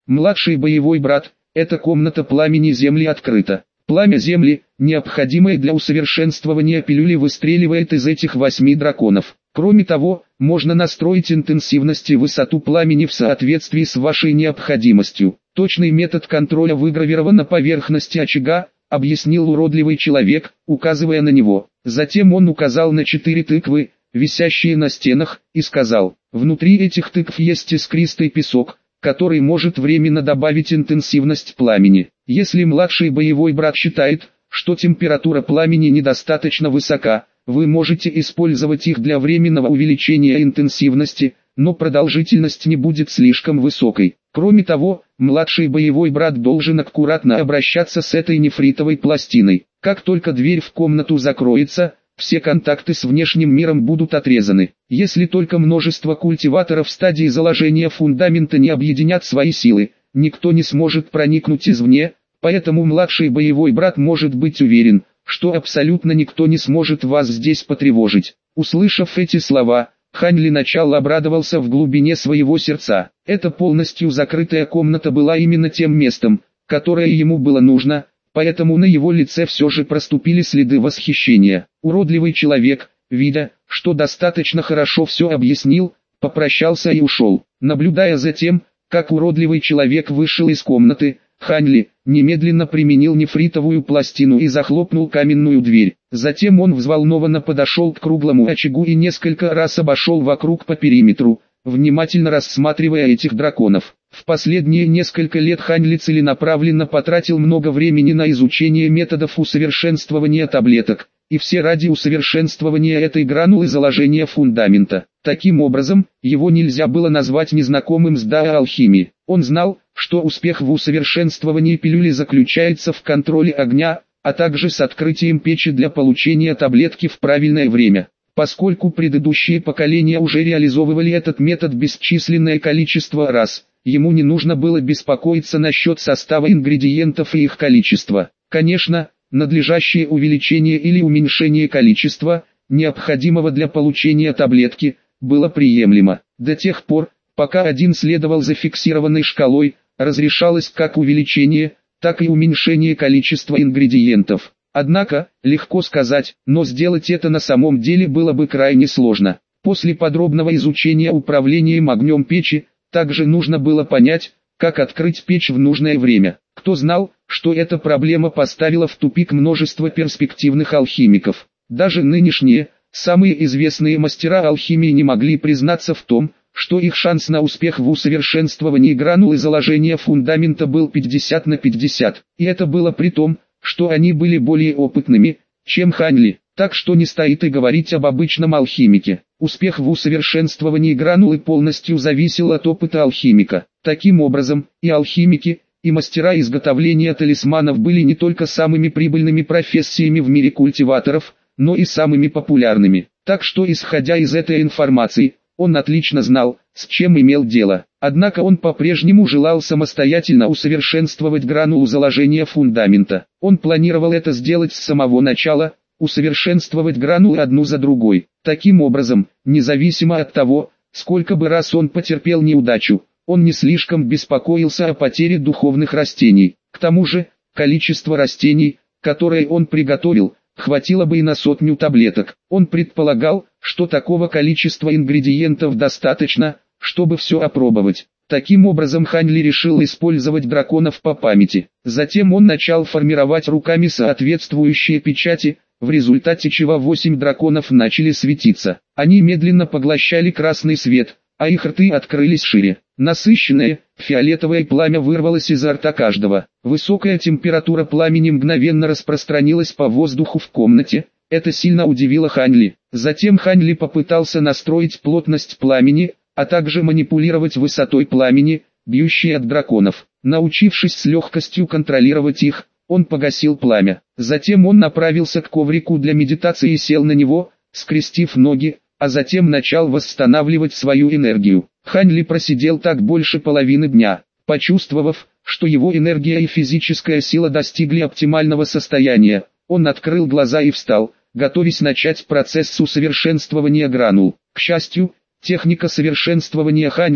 Младший боевой брат, эта комната пламени Земли открыта. Пламя Земли, необходимое для усовершенствования пилюли, выстреливает из этих 8 драконов. Кроме того, можно настроить интенсивность и высоту пламени в соответствии с вашей необходимостью. Точный метод контроля выгравирован на поверхности очага, объяснил уродливый человек, указывая на него. Затем он указал на 4 тыквы, висящие на стенах, и сказал: внутри этих тыкв есть искристый песок, который может временно добавить интенсивность пламени. Если младший боевой брат считает, что температура пламени недостаточно высока, вы можете использовать их для временного увеличения интенсивности, но продолжительность не будет слишком высокой. Кроме того, младший боевой брат должен аккуратно обращаться с этой нефритовой пластиной. Как только дверь в комнату закроется, все контакты с внешним миром будут отрезаны. Если только множество культиваторов в стадии заложения фундамента не объединят свои силы, никто не сможет проникнуть извне, поэтому младший боевой брат может быть уверен, что абсолютно никто не сможет вас здесь потревожить. Услышав эти слова, Хань Ли начал обрадовался в глубине своего сердца. Эта полностью закрытая комната была именно тем местом, которое ему было нужно, поэтому на его лице все же проступили следы восхищения. Уродливый человек, видя, что достаточно хорошо все объяснил, попрощался и ушел. Наблюдая за тем, как уродливый человек вышел из комнаты, Хань Ли немедленно применил нефритовую пластину и захлопнул каменную дверь. Затем он взволнованно подошел к круглому очагу и несколько раз обошел вокруг по периметру, внимательно рассматривая этих драконов. В последние несколько лет Хань Ли целенаправленно потратил много времени на изучение методов усовершенствования таблеток, и все ради усовершенствования этой гранулы заложения фундамента. Таким образом, его нельзя было назвать незнакомым с дао алхимии. Он знал, что успех в усовершенствовании пилюли заключается в контроле огня, а также с открытием печи для получения таблетки в правильное время. Поскольку предыдущие поколения уже реализовывали этот метод бесчисленное количество раз, ему не нужно было беспокоиться насчет состава ингредиентов и их количества. Конечно, надлежащее увеличение или уменьшение количества, необходимого для получения таблетки, было приемлемо. До тех пор, пока один следовал зафиксированной шкалой, разрешалось как увеличение, так и уменьшение количества ингредиентов. Однако, легко сказать, но сделать это на самом деле было бы крайне сложно. После подробного изучения управлением огнем печи, также нужно было понять, как открыть печь в нужное время. Кто знал, что эта проблема поставила в тупик множество перспективных алхимиков. Даже нынешние, самые известные мастера алхимии не могли признаться в том, что их шанс на успех в усовершенствовании гранулы заложения фундамента был 50 на 50. И это было при том, что они были более опытными, чем Хань Ли. Так что не стоит и говорить об обычном алхимике. Успех в усовершенствовании гранулы полностью зависел от опыта алхимика. Таким образом, и алхимики, и мастера изготовления талисманов были не только самыми прибыльными профессиями в мире культиваторов, но и самыми популярными. Так что, исходя из этой информации, он отлично знал, с чем имел дело. Однако он по-прежнему желал самостоятельно усовершенствовать гранулу заложения фундамента. Он планировал это сделать с самого начала, усовершенствовать гранулы одну за другой. Таким образом, независимо от того, сколько бы раз он потерпел неудачу, он не слишком беспокоился о потере духовных растений. К тому же, количество растений, которые он приготовил, хватило бы и на 100 таблеток. Он предполагал, что такого количества ингредиентов достаточно, чтобы все опробовать. Таким образом Хань Ли решил использовать драконов по памяти. Затем он начал формировать руками соответствующие печати, в результате чего 8 драконов начали светиться. Они медленно поглощали красный свет, а их рты открылись шире. Насыщенное, фиолетовое пламя вырвалось изо рта каждого. Высокая температура пламени мгновенно распространилась по воздуху в комнате. Это сильно удивило Хань Ли. Затем Хань Ли попытался настроить плотность пламени, а также манипулировать высотой пламени, бьющей от драконов. Научившись с легкостью контролировать их, он погасил пламя. Затем он направился к коврику для медитации и сел на него, скрестив ноги, а затем начал восстанавливать свою энергию. Хань Ли просидел так больше половины дня. Почувствовав, что его энергия и физическая сила достигли оптимального состояния, он открыл глаза и встал, готовясь начать процесс усовершенствования гранул. К счастью, техника совершенствования Хань Ли,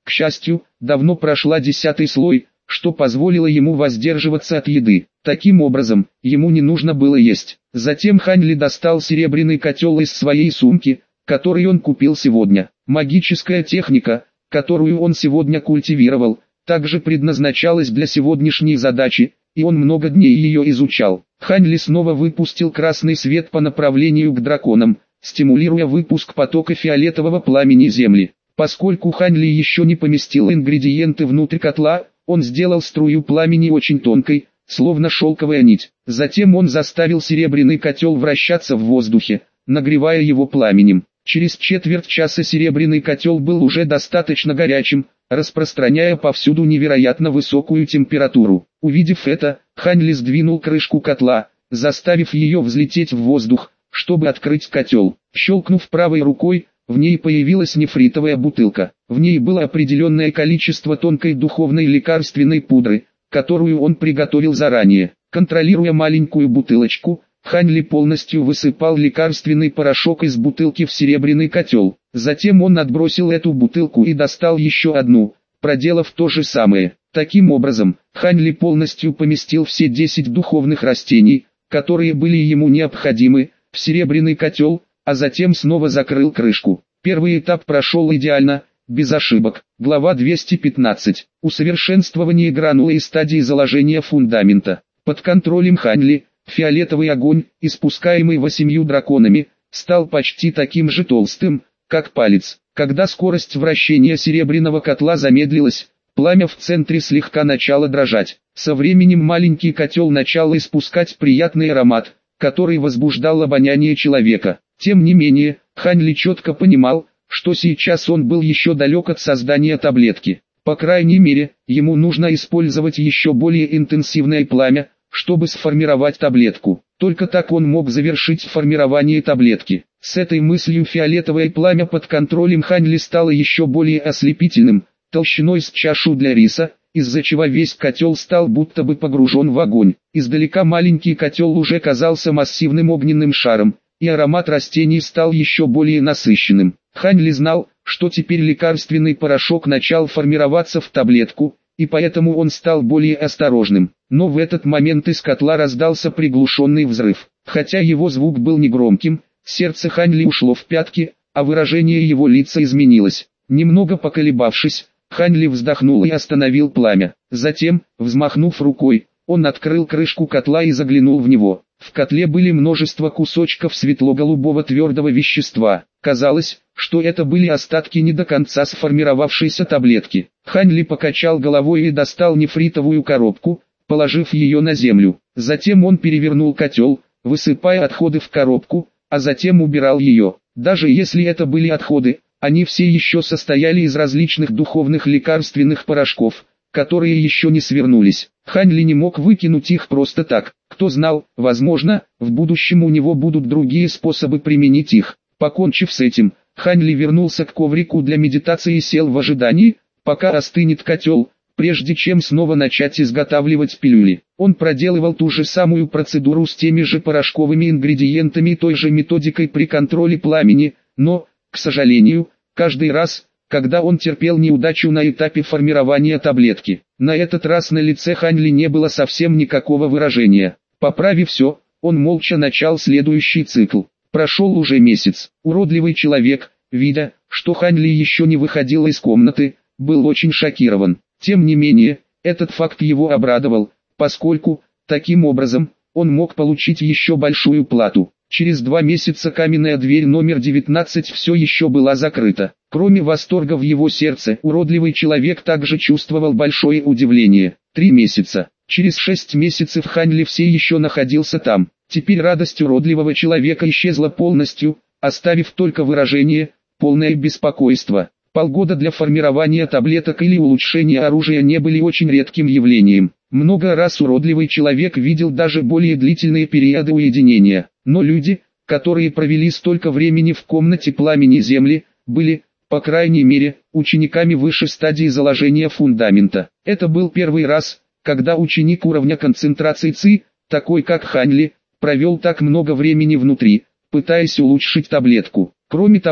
К счастью, давно прошла 10-й слой, что позволило ему воздерживаться от еды. Таким образом, ему не нужно было есть. Затем Хань Ли достал серебряный котел из своей сумки, который он купил сегодня. Магическая техника, которую он сегодня культивировал, также предназначалась для сегодняшней задачи, и он много дней ее изучал. Хань Ли снова выпустил красный свет по направлению к драконам, стимулируя выпуск потока фиолетового пламени земли. Поскольку Хань Ли еще не поместил ингредиенты внутрь котла, он сделал струю пламени очень тонкой, словно шелковая нить. Затем он заставил серебряный котел вращаться в воздухе, нагревая его пламенем. Через четверть часа серебряный котел был уже достаточно горячим, распространяя повсюду невероятно высокую температуру. Увидев это, Хань Ли сдвинул крышку котла, заставив ее взлететь в воздух, чтобы открыть котел. Щелкнув правой рукой, в ней появилась нефритовая бутылка. В ней было определенное количество тонкой духовной лекарственной пудры, которую он приготовил заранее. Контролируя маленькую бутылочку, Хань Ли полностью высыпал лекарственный порошок из бутылки в серебряный котел. Затем он отбросил эту бутылку и достал еще одну, проделав то же самое. Таким образом, Хань Ли полностью поместил все 10 духовных растений, которые были ему необходимы, в серебряный котел, а затем снова закрыл крышку. Первый этап прошел идеально, без ошибок. Глава 215. Усовершенствование гранулы и стадии заложения фундамента. Под контролем Хань Ли, фиолетовый огонь, испускаемый 8 драконами, стал почти таким же толстым, как палец. Когда скорость вращения серебряного котла замедлилась, пламя в центре слегка начало дрожать. Со временем маленький котел начал испускать приятный аромат, который возбуждал обоняние человека. Тем не менее, Хань Ли четко понимал, что сейчас он был еще далек от создания таблетки. По крайней мере, ему нужно использовать еще более интенсивное пламя, чтобы сформировать таблетку. Только так он мог завершить формирование таблетки. С этой мыслью фиолетовое пламя под контролем Хань Ли стало еще более ослепительным, толщиной с чашу для риса, из-за чего весь котел стал будто бы погружен в огонь. Издалека маленький котел уже казался массивным огненным шаром, и аромат растений стал еще более насыщенным. Хань Ли знал, что теперь лекарственный порошок начал формироваться в таблетку, и поэтому он стал более осторожным. Но в этот момент из котла раздался приглушенный взрыв. Хотя его звук был негромким, сердце Хань Ли ушло в пятки, а выражение его лица изменилось. Немного поколебавшись, Хань Ли вздохнул и остановил пламя. Затем, взмахнув рукой, он открыл крышку котла и заглянул в него. В котле были множество кусочков светло-голубого твердого вещества. Казалось, что это были остатки не до конца сформировавшейся таблетки. Хань Ли покачал головой и достал нефритовую коробку, положив ее на землю. Затем он перевернул котел, высыпая отходы в коробку, а затем убирал ее. Даже если это были отходы, они все еще состояли из различных духовных лекарственных порошков, которые еще не свернулись. Хань Ли не мог выкинуть их просто так. Кто знал, возможно, в будущем у него будут другие способы применить их. Покончив с этим, Хань Ли вернулся к коврику для медитации и сел в ожидании, пока остынет котел, прежде чем снова начать изготавливать пилюли. Он проделывал ту же самую процедуру с теми же порошковыми ингредиентами и той же методикой при контроле пламени, но, к сожалению, каждый раз, когда он терпел неудачу на этапе формирования таблетки, на этот раз на лице Хань Ли не было совсем никакого выражения. Поправив все, он молча начал следующий цикл. Прошел уже месяц. Уродливый человек, видя, что Хань Ли еще не выходил из комнаты, был очень шокирован. Тем не менее, этот факт его обрадовал, поскольку, таким образом, он мог получить еще большую плату. Через 2 месяца каменная дверь номер 19 все еще была закрыта. Кроме восторга в его сердце, уродливый человек также чувствовал большое удивление. 3 месяца. Через 6 месяцев Хань Ли все еще находился там. Теперь радость уродливого человека исчезла полностью, оставив только выражение, полное беспокойство. Полгода для формирования таблеток или улучшения оружия не были очень редким явлением. Много раз уродливый человек видел даже более длительные периоды уединения. Но люди, которые провели столько времени в комнате пламени земли, были, по крайней мере, учениками высшей стадии заложения фундамента. Это был первый раз, когда ученик уровня концентрации ЦИ, такой как Хань Ли, провел так много времени внутри, пытаясь улучшить таблетку. Кроме того,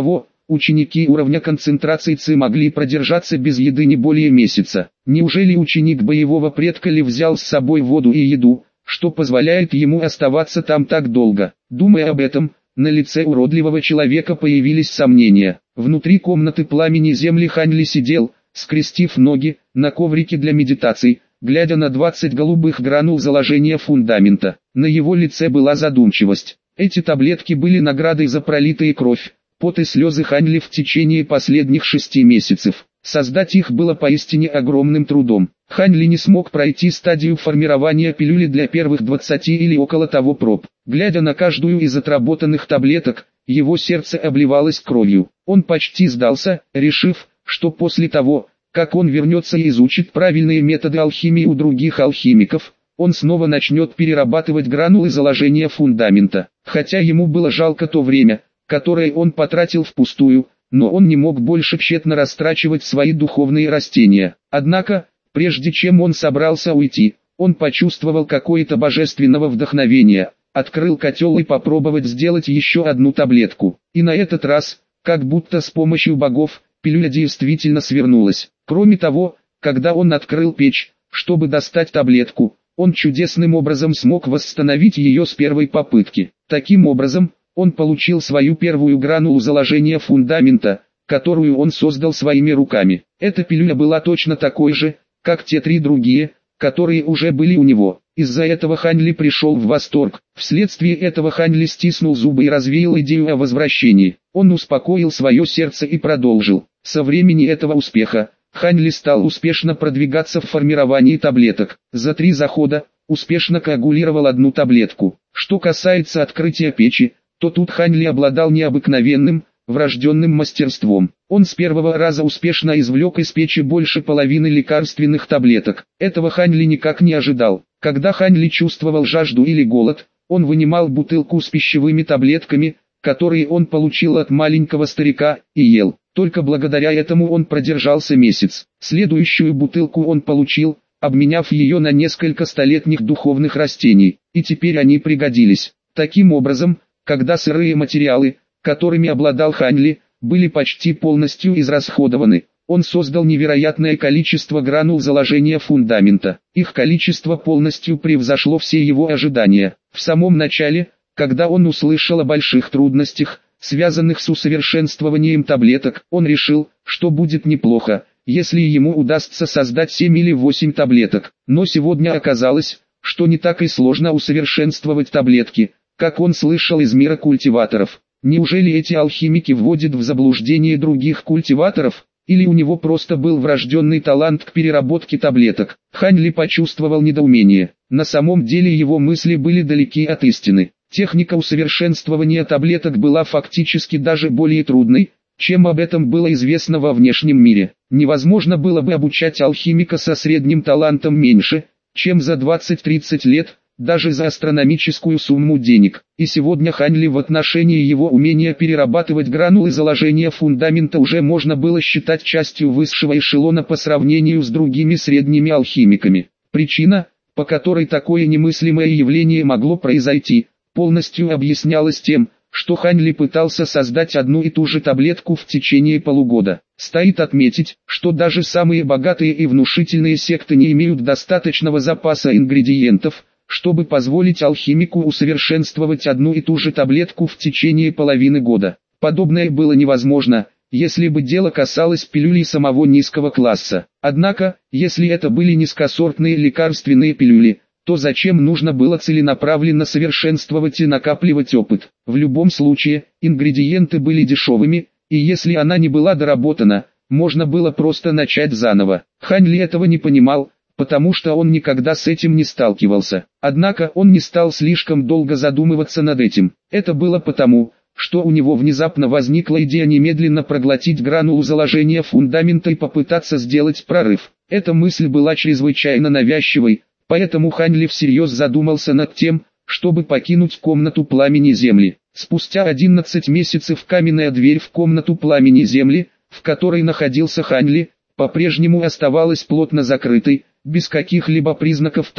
ученики уровня концентрации Ци могли продержаться без еды не более месяца. Неужели ученик боевого предка Ли взял с собой воду и еду, что позволяет ему оставаться там так долго? Думая об этом, на лице уродливого человека появились сомнения. Внутри комнаты пламени земли Хань Ли сидел, скрестив ноги, на коврике для медитаций, глядя на 20 голубых гранул заложения фундамента. На его лице была задумчивость. Эти таблетки были наградой за пролитые кровь, пот и слезы Хань Ли в течение последних 6 месяцев. Создать их было поистине огромным трудом. Хань Ли не смог пройти стадию формирования пилюли для первых 20 или около того проб. Глядя на каждую из отработанных таблеток, его сердце обливалось кровью. Он почти сдался, решив, что после того, как он вернется и изучит правильные методы алхимии у других алхимиков, он снова начнет перерабатывать гранулы заложения фундамента. Хотя ему было жалко то время, которое он потратил впустую, но он не мог больше тщетно растрачивать свои духовные растения. Однако, прежде чем он собрался уйти, он почувствовал какое-то божественного вдохновения, открыл котел и попробовать сделать еще одну таблетку. И на этот раз, как будто с помощью богов, пилюля действительно свернулась. Кроме того, когда он открыл печь, чтобы достать таблетку, он чудесным образом смог восстановить ее с первой попытки. Таким образом, он получил свою первую гранулу заложения фундамента, которую он создал своими руками. Эта пилюля была точно такой же, как те 3 другие, которые уже были у него. Из-за этого Хань Ли пришел в восторг. Вследствие этого Хань Ли стиснул зубы и развеял идею о возвращении. Он успокоил свое сердце и продолжил. Со времени этого успеха, Хань Ли стал успешно продвигаться в формировании таблеток. За 3 захода, успешно коагулировал 1 таблетку. Что касается открытия печи, то тут Хань Ли обладал необыкновенным, врожденным мастерством. Он с первого раза успешно извлек из печи больше половины лекарственных таблеток. Этого Хань Ли никак не ожидал. Когда Хань Ли чувствовал жажду или голод, он вынимал бутылку с пищевыми таблетками, которые он получил от маленького старика, и ел. Только благодаря этому он продержался месяц. Следующую бутылку он получил, обменяв ее на несколько столетних духовных растений, и теперь они пригодились. Таким образом, когда сырые материалы, которыми обладал Хань Ли, были почти полностью израсходованы, он создал невероятное количество гранул заложения фундамента. Их количество полностью превзошло все его ожидания. В самом начале, когда он услышал о больших трудностях, связанных с усовершенствованием таблеток, он решил, что будет неплохо, если ему удастся создать 7 или 8 таблеток. Но сегодня оказалось, что не так и сложно усовершенствовать таблетки, как он слышал из мира культиваторов. Неужели эти алхимики вводят в заблуждение других культиваторов, или у него просто был врожденный талант к переработке таблеток? Хань Ли почувствовал недоумение. На самом деле его мысли были далеки от истины. Техника усовершенствования таблеток была фактически даже более трудной, чем об этом было известно во внешнем мире. Невозможно было бы обучать алхимика со средним талантом меньше, чем за 20-30 лет, даже за астрономическую сумму денег. И сегодня Хань Ли в отношении его умения перерабатывать гранулы заложения фундамента уже можно было считать частью высшего эшелона по сравнению с другими средними алхимиками. Причина, по которой такое немыслимое явление могло произойти, полностью объяснялась тем, что Хань Ли пытался создать одну и ту же таблетку в течение полугода. Стоит отметить, что даже самые богатые и внушительные секты не имеют достаточного запаса ингредиентов, чтобы позволить алхимику усовершенствовать одну и ту же таблетку в течение половины года. Подобное было невозможно, если бы дело касалось пилюлей самого низкого класса. Однако, если это были низкосортные лекарственные пилюли, то зачем нужно было целенаправленно совершенствовать и накапливать опыт? В любом случае, ингредиенты были дешевыми, и если она не была доработана, можно было просто начать заново. Хань Ли этого не понимал, потому что он никогда с этим не сталкивался. Однако он не стал слишком долго задумываться над этим. Это было потому, что у него внезапно возникла идея немедленно проглотить гранулу заложения фундамента и попытаться сделать прорыв. Эта мысль была чрезвычайно навязчивой, поэтому Хань Ли всерьез задумался над тем, чтобы покинуть комнату пламени земли. Спустя 11 месяцев каменная дверь в комнату пламени земли, в которой находился Хань Ли, по-прежнему оставалась плотно закрытой, без каких-либо признаков того,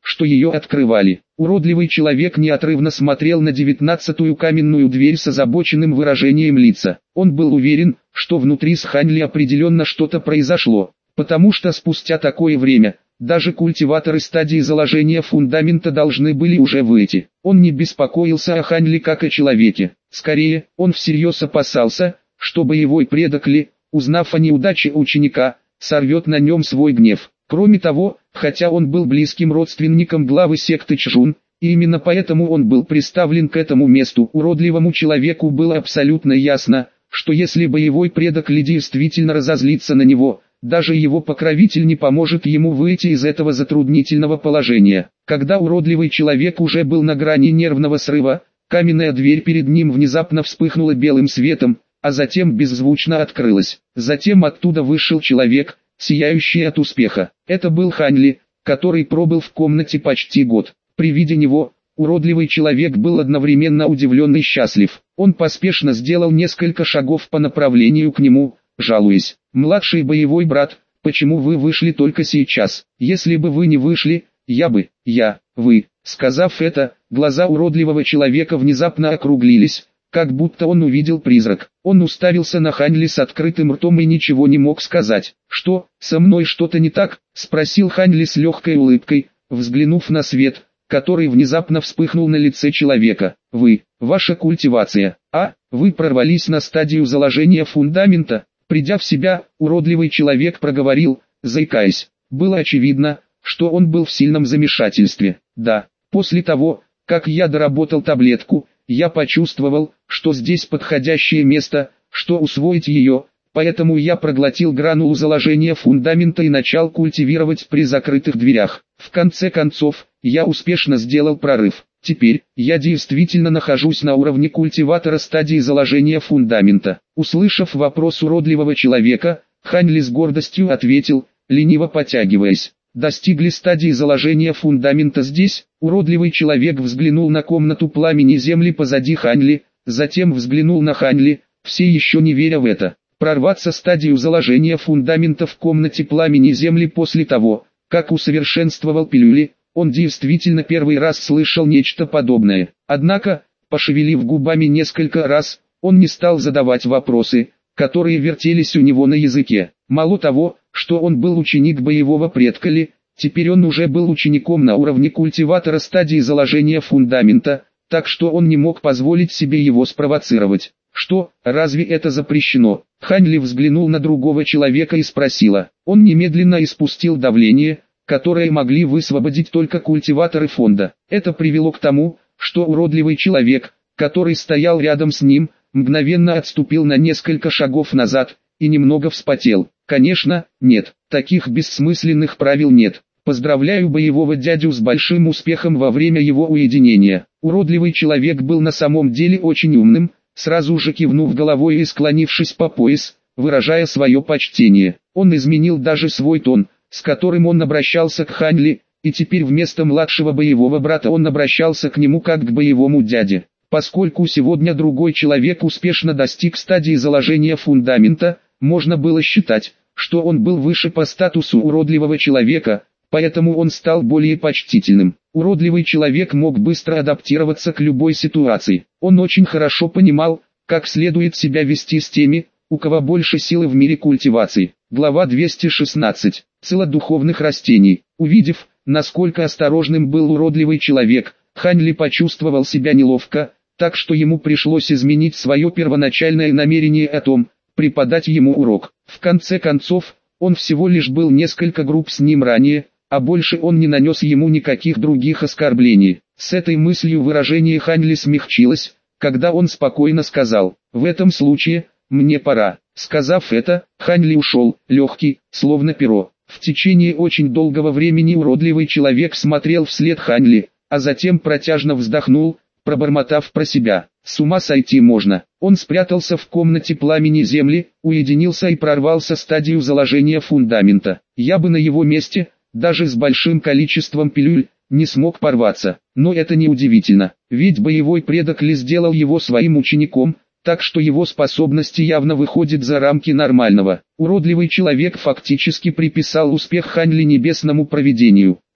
что ее открывали. Уродливый человек неотрывно смотрел на 19-ю каменную дверь с озабоченным выражением лица. Он был уверен, что внутри с Ханли определенно что-то произошло, потому что спустя такое время, даже культиваторы стадии заложения фундамента должны были уже выйти. Он не беспокоился о Ханли как о человеке. Скорее, он всерьез опасался, что боевой предок Ли, узнав о неудаче ученика, сорвет на нем свой гнев. Кроме того, хотя он был близким родственником главы секты Чжун, и именно поэтому он был приставлен к этому месту, уродливому человеку было абсолютно ясно, что если боевой предок Ли действительно разозлится на него, даже его покровитель не поможет ему выйти из этого затруднительного положения. Когда уродливый человек уже был на грани нервного срыва, каменная дверь перед ним внезапно вспыхнула белым светом, а затем беззвучно открылась. Затем оттуда вышел человек, сияющий от успеха. Это был Ханли, который пробыл в комнате почти год. При виде него, уродливый человек был одновременно удивлен и счастлив. Он поспешно сделал несколько шагов по направлению к нему, жалуясь: «Младший боевой брат, почему вы вышли только сейчас? Если бы вы не вышли, вы». Сказав это, глаза уродливого человека внезапно округлились, как будто он увидел призрак. Он уставился на Ханли с открытым ртом и ничего не мог сказать. «Что, со мной что-то не так?» — спросил Ханли с легкой улыбкой, взглянув на свет, который внезапно вспыхнул на лице человека. Ваша культивация. Вы прорвались на стадию заложения фундамента?» Придя в себя, уродливый человек проговорил, заикаясь. Было очевидно, что он был в сильном замешательстве. «Да, после того, как я доработал таблетку, я почувствовал, что здесь подходящее место, что усвоить ее, поэтому я проглотил гранулу заложения фундамента и начал культивировать при закрытых дверях. В конце концов, я успешно сделал прорыв. Теперь, я действительно нахожусь на уровне культиватора стадии заложения фундамента». Услышав вопрос уродливого человека, Ханли с гордостью ответил, лениво потягиваясь: «Достигли стадии заложения фундамента здесь?» Уродливый человек взглянул на комнату пламени земли позади Ханли, затем взглянул на Ханли, все еще не веря в это. Прорваться стадию заложения фундамента в комнате пламени земли после того, как усовершенствовал пилюли, он действительно первый раз слышал нечто подобное. Однако, пошевелив губами несколько раз, он не стал задавать вопросы, которые вертелись у него на языке. Мало того, что он был ученик боевого предка Ли, теперь он уже был учеником на уровне культиватора стадии заложения фундамента, так что он не мог позволить себе его спровоцировать. «Что, разве это запрещено?» Ханли взглянул на другого человека и спросила. Он немедленно испустил давление, которое могли высвободить только культиваторы фонда. Это привело к тому, что уродливый человек, который стоял рядом с ним, мгновенно отступил на несколько шагов назад и немного вспотел. «Конечно, нет, таких бессмысленных правил нет. Поздравляю боевого дядю с большим успехом во время его уединения». Уродливый человек был на самом деле очень умным, сразу же кивнув головой и склонившись по пояс, выражая свое почтение. Он изменил даже свой тон, с которым он обращался к Ханли, и теперь вместо младшего боевого брата он обращался к нему как к боевому дяде. Поскольку сегодня другой человек успешно достиг стадии заложения фундамента, можно было считать, что он был выше по статусу уродливого человека, поэтому он стал более почтительным. Уродливый человек мог быстро адаптироваться к любой ситуации. Он очень хорошо понимал, как следует себя вести с теми, у кого больше силы в мире культивации. Глава 216. Сила духовных растений. Увидев, насколько осторожным был уродливый человек, Ханли почувствовал себя неловко, так что ему пришлось изменить свое первоначальное намерение о том, преподать ему урок. В конце концов, он всего лишь был несколько груб с ним ранее, а больше он не нанес ему никаких других оскорблений. С этой мыслью выражение Ханли смягчилось, когда он спокойно сказал: «В этом случае, мне пора». Сказав это, Ханли ушел, легкий, словно перо. В течение очень долгого времени уродливый человек смотрел вслед Ханли, а затем протяжно вздохнул, пробормотав про себя: «С ума сойти можно». Он спрятался в комнате пламени земли, уединился и прорвался стадию заложения фундамента. Я бы на его месте, даже с большим количеством пилюль, не смог порваться. Но это не удивительно, ведь боевой предок Ли сделал его своим учеником, так что его способности явно выходят за рамки нормального. Уродливый человек фактически приписал успех Ханли небесному провидению.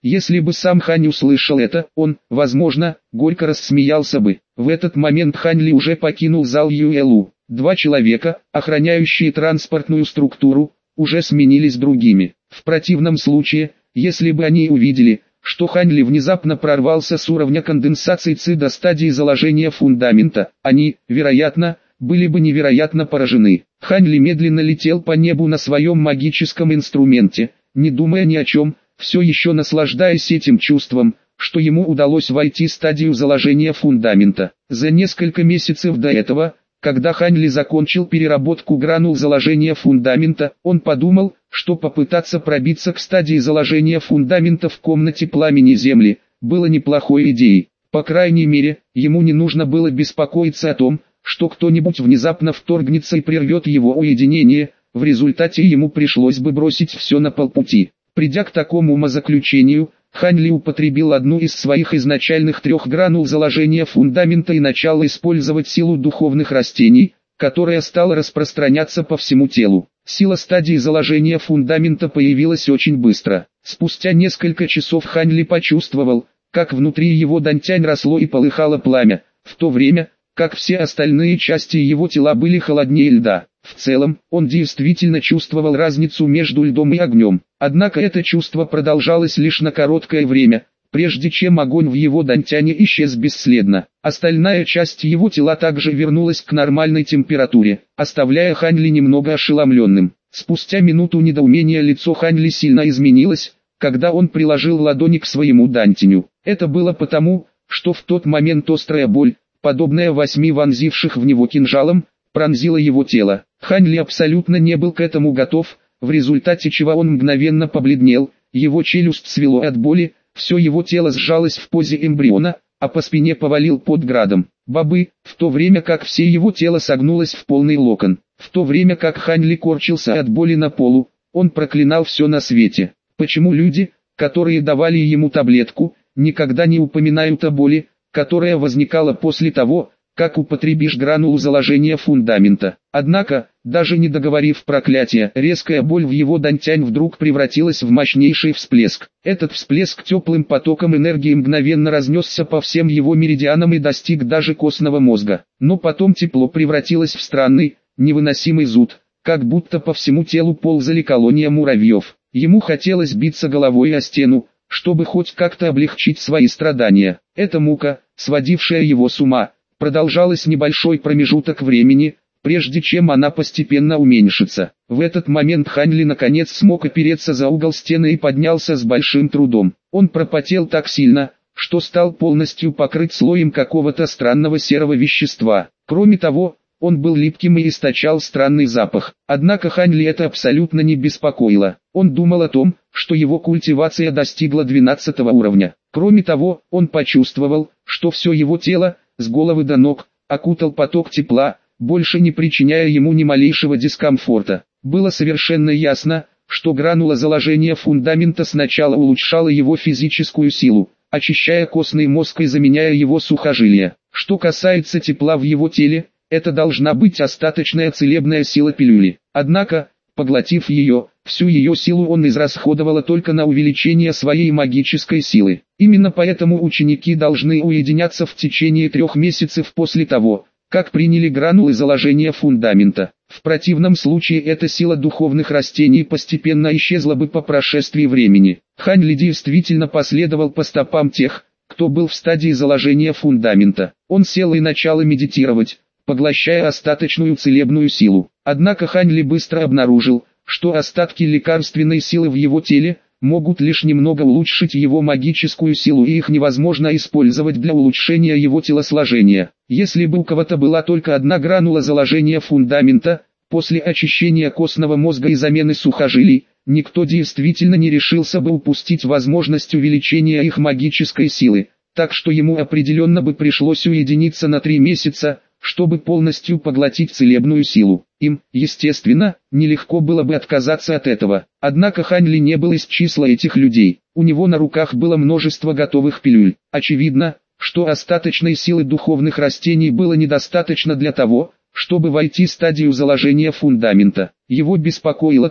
Если бы сам Хань услышал это, он, возможно, горько рассмеялся бы. В этот момент Хань Ли уже покинул зал Юэлу. Два человека, охраняющие транспортную структуру, уже сменились другими. В противном случае, если бы они увидели, что Хань Ли внезапно прорвался с уровня конденсации ЦИ до стадии заложения фундамента, они, вероятно, были бы невероятно поражены. Хань Ли медленно летел по небу на своем магическом инструменте, не думая ни о чем, все еще наслаждаясь этим чувством, что ему удалось войти в стадию заложения фундамента. За несколько месяцев до этого, когда Хань Ли закончил переработку гранул заложения фундамента, он подумал, что попытаться пробиться к стадии заложения фундамента в комнате пламени Земли было неплохой идеей. По крайней мере, ему не нужно было беспокоиться о том, что кто-нибудь внезапно вторгнется и прервет его уединение, в результате ему пришлось бы бросить все на полпути. Придя к такому умозаключению, Хань Ли употребил одну из своих изначальных 3 гранул заложения фундамента и начал использовать силу духовных растений, которая стала распространяться по всему телу. Сила стадии заложения фундамента появилась очень быстро. Спустя несколько часов Хань Ли почувствовал, как внутри его дантянь росло и полыхало пламя, в то время, как все остальные части его тела были холоднее льда. В целом, он действительно чувствовал разницу между льдом и огнем. Однако это чувство продолжалось лишь на короткое время, прежде чем огонь в его дантяне исчез бесследно. Остальная часть его тела также вернулась к нормальной температуре, оставляя Хань Ли немного ошеломленным. Спустя минуту недоумения лицо Хань Ли сильно изменилось, когда он приложил ладони к своему дантяню. Это было потому, что в тот момент острая боль, подобная 8 вонзивших в него кинжалом, пронзила его тело. Хань Ли абсолютно не был к этому готов, в результате чего он мгновенно побледнел, его челюсть свело от боли, все его тело сжалось в позе эмбриона, а по спине повалил пот градом. Бобы, в то время как все его тело согнулось в полный локон. В то время как Хань Ли корчился от боли на полу, он проклинал все на свете. Почему люди, которые давали ему таблетку, никогда не упоминают о боли, которая возникала после того, как употребишь гранулу заложения фундамента? Однако, даже не договорив проклятие, резкая боль в его дантянь вдруг превратилась в мощнейший всплеск. Этот всплеск теплым потоком энергии мгновенно разнесся по всем его меридианам и достиг даже костного мозга. Но потом тепло превратилось в странный, невыносимый зуд, как будто по всему телу ползали колония муравьев. Ему хотелось биться головой о стену, чтобы хоть как-то облегчить свои страдания. Эта мука, сводившая его с ума, продолжалась небольшой промежуток времени, прежде чем она постепенно уменьшится. В этот момент Хань Ли наконец смог опереться за угол стены и поднялся с большим трудом. Он пропотел так сильно, что стал полностью покрыт слоем какого-то странного серого вещества. Кроме того, он был липким и источал странный запах. Однако Хань Ли это абсолютно не беспокоило. Он думал о том, что его культивация достигла 12 уровня. Кроме того, он почувствовал, что все его тело, с головы до ног, окутал поток тепла, больше не причиняя ему ни малейшего дискомфорта. Было совершенно ясно, что гранула заложения фундамента сначала улучшала его физическую силу, очищая костный мозг и заменяя его сухожилия. Что касается тепла в его теле, это должна быть остаточная целебная сила пилюли. Однако, поглотив ее, всю ее силу он израсходовал только на увеличение своей магической силы. Именно поэтому ученики должны уединяться в течение 3 месяцев после того, как приняли гранулы заложения фундамента. В противном случае эта сила духовных растений постепенно исчезла бы по прошествии времени. Хань Ли действительно последовал по стопам тех, кто был в стадии заложения фундамента. Он сел и начал медитировать, поглощая остаточную целебную силу. Однако Хань Ли быстро обнаружил, что остатки лекарственной силы в его теле могут лишь немного улучшить его магическую силу, и их невозможно использовать для улучшения его телосложения. Если бы у кого-то была только одна гранула заложения фундамента, после очищения костного мозга и замены сухожилий, никто действительно не решился бы упустить возможность увеличения их магической силы, так что ему определенно бы пришлось уединиться на 3 месяца, чтобы полностью поглотить целебную силу. Им, естественно, нелегко было бы отказаться от этого. Однако Хань Ли не был из числа этих людей. У него на руках было множество готовых пилюль. Очевидно, что остаточной силы духовных растений было недостаточно для того, чтобы войти в стадию заложения фундамента. Его беспокоило то,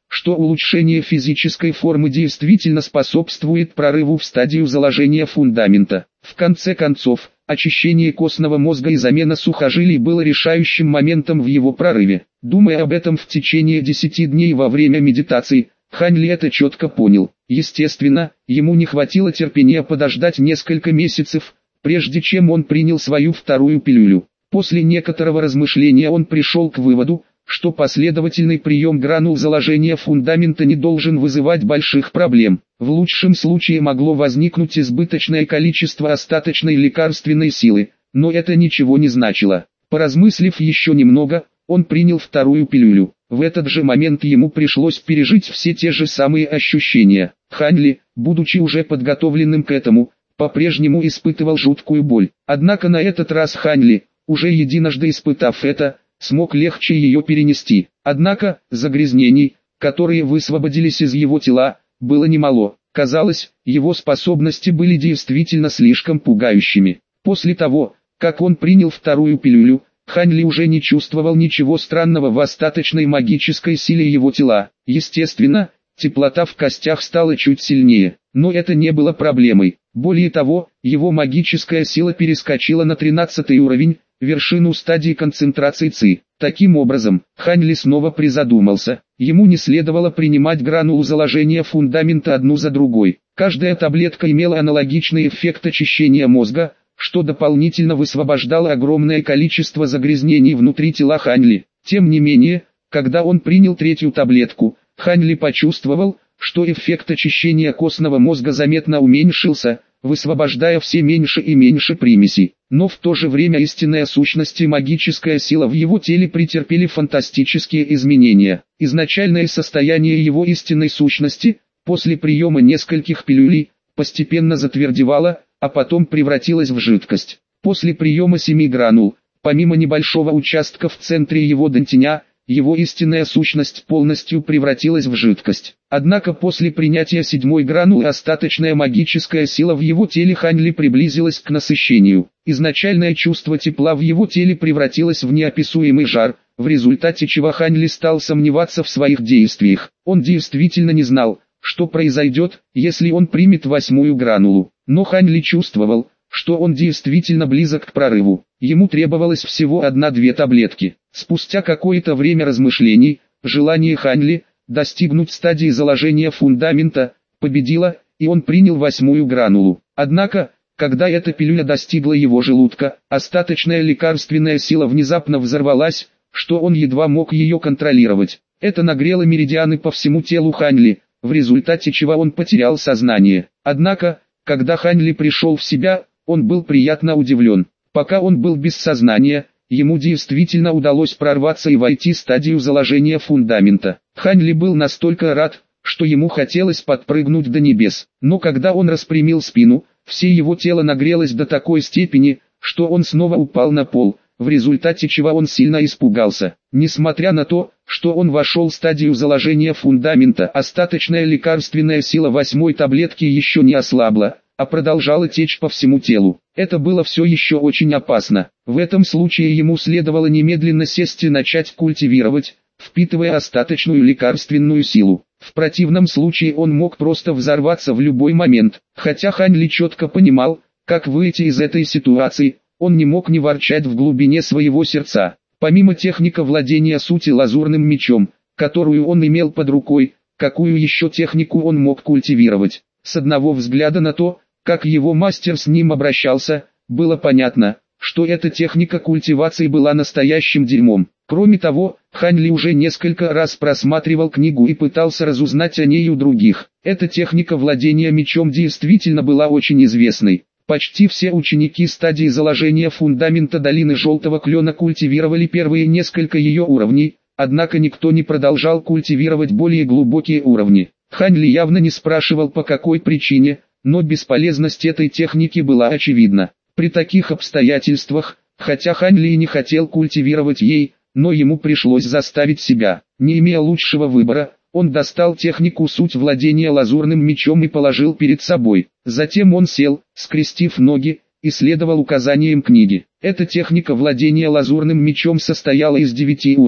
что улучшение физической формы действительно способствует прорыву в стадию заложения фундамента. В конце концов, очищение костного мозга и замена сухожилий было решающим моментом в его прорыве. Думая об этом в течение 10 дней во время медитации, Хань Ли это четко понял. Естественно, ему не хватило терпения подождать несколько месяцев, прежде чем он принял свою вторую пилюлю. После некоторого размышления он пришел к выводу, что последовательный прием гранул заложения фундамента не должен вызывать больших проблем. В лучшем случае могло возникнуть избыточное количество остаточной лекарственной силы, но это ничего не значило. Поразмыслив еще немного, он принял вторую пилюлю. В этот же момент ему пришлось пережить все те же самые ощущения. Хань Ли, будучи уже подготовленным к этому, по-прежнему испытывал жуткую боль. Однако на этот раз Хань Ли, уже единожды испытав это, смог легче ее перенести. Однако, загрязнений, которые высвободились из его тела, было немало. Казалось, его способности были действительно слишком пугающими. После того, как он принял вторую пилюлю, Хань Ли уже не чувствовал ничего странного в остаточной магической силе его тела. Естественно, теплота в костях стала чуть сильнее, но это не было проблемой. Более того, его магическая сила перескочила на 13-й уровень, вершину стадии концентрации ЦИ. Таким образом, Хань Ли снова призадумался. Ему не следовало принимать гранулу заложения фундамента одну за другой. Каждая таблетка имела аналогичный эффект очищения мозга, что дополнительно высвобождало огромное количество загрязнений внутри тела Хань Ли. Тем не менее, когда он принял третью таблетку, Хань Ли почувствовал, что эффект очищения костного мозга заметно уменьшился, высвобождая все меньше и меньше примесей. Но в то же время истинная сущность и магическая сила в его теле претерпели фантастические изменения. Изначальное состояние его истинной сущности, после приема нескольких пилюлей, постепенно затвердевало, а потом превратилось в жидкость. После приема 7 гранул, помимо небольшого участка в центре его дантеня, его истинная сущность полностью превратилась в жидкость. Однако после принятия 7-й гранулы остаточная магическая сила в его теле Хань Ли приблизилась к насыщению. Изначальное чувство тепла в его теле превратилось в неописуемый жар, в результате чего Хань Ли стал сомневаться в своих действиях. Он действительно не знал, что произойдет, если он примет 8-ю гранулу. Но Хань Ли чувствовал, что он действительно близок к прорыву. Ему требовалось всего 1-2 таблетки. Спустя какое-то время размышлений, желание Хань Ли достигнуть стадии заложения фундамента победило, и он принял 8-ю гранулу. Однако, когда эта пилюля достигла его желудка, остаточная лекарственная сила внезапно взорвалась, что он едва мог ее контролировать. Это нагрело меридианы по всему телу Хань Ли, в результате чего он потерял сознание. Однако, когда Хань Ли пришел в себя, он был приятно удивлен. Пока он был без сознания, ему действительно удалось прорваться и войти в стадию заложения фундамента. Хань Ли был настолько рад, что ему хотелось подпрыгнуть до небес. Но когда он распрямил спину, все его тело нагрелось до такой степени, что он снова упал на пол, в результате чего он сильно испугался. Несмотря на то, что он вошел в стадию заложения фундамента, остаточная лекарственная сила 8-й таблетки еще не ослабла, а продолжала течь по всему телу. Это было все еще очень опасно. В этом случае ему следовало немедленно сесть и начать культивировать, впитывая остаточную лекарственную силу. В противном случае он мог просто взорваться в любой момент. Хотя Хань Ли четко понимал, как выйти из этой ситуации, он не мог не ворчать в глубине своего сердца. Помимо техника владения сути лазурным мечом, которую он имел под рукой, какую еще технику он мог культивировать? С одного взгляда на то, как его мастер с ним обращался, было понятно, что эта техника культивации была настоящим дерьмом. Кроме того, Хань Ли уже несколько раз просматривал книгу и пытался разузнать о ней у других. Эта техника владения мечом действительно была очень известной. Почти все ученики стадии заложения фундамента долины Желтого Клена культивировали первые несколько ее уровней, однако никто не продолжал культивировать более глубокие уровни. Хань Ли явно не спрашивал по какой причине, но бесполезность этой техники была очевидна. При таких обстоятельствах, хотя Хань Ли не хотел культивировать ей, но ему пришлось заставить себя. Не имея лучшего выбора, он достал технику суть владения лазурным мечом и положил перед собой. Затем он сел, скрестив ноги, и следовал указаниям книги. Эта техника владения лазурным мечом состояла из 9 уровней.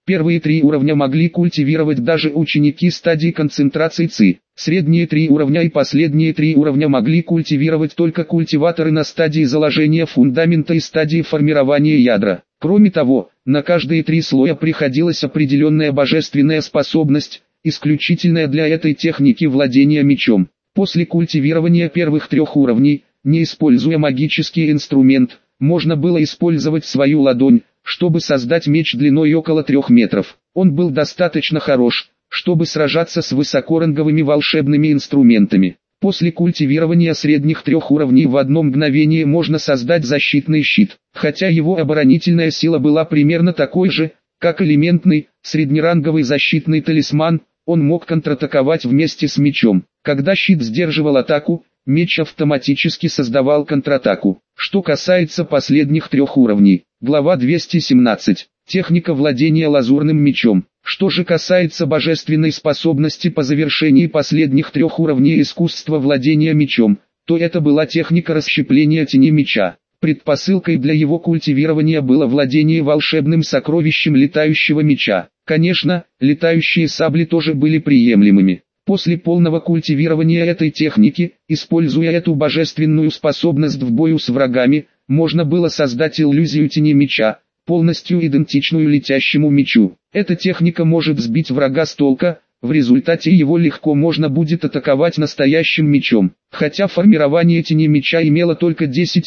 Первые 3 уровня могли культивировать даже ученики стадии концентрации ЦИ. Средние 3 уровня и последние 3 уровня могли культивировать только культиваторы на стадии заложения фундамента и стадии формирования ядра. Кроме того, на каждые 3 слоя приходилась определенная божественная способность, исключительная для этой техники владения мечом. После культивирования первых 3 уровней, не используя магический инструмент, можно было использовать свою ладонь, чтобы создать меч длиной около 3 метров. Он был достаточно хорош, чтобы сражаться с высокоранговыми волшебными инструментами. После культивирования средних 3 уровней в одно мгновение можно создать защитный щит. Хотя его оборонительная сила была примерно такой же, как элементный, среднеранговый защитный талисман, он мог контратаковать вместе с мечом. Когда щит сдерживал атаку, меч автоматически создавал контратаку. Что касается последних 3 уровней. Глава 217. Техника владения лазурным мечом. Что же касается божественной способности по завершении последних 3 уровней искусства владения мечом, то это была техника расщепления тени меча. Предпосылкой для его культивирования было владение волшебным сокровищем летающего меча. Конечно, летающие сабли тоже были приемлемыми. После полного культивирования этой техники, используя эту божественную способность в бою с врагами, можно было создать иллюзию тени меча, полностью идентичную летящему мечу. Эта техника может сбить врага с толка, в результате его легко можно будет атаковать настоящим мечом. Хотя формирование тени меча имело только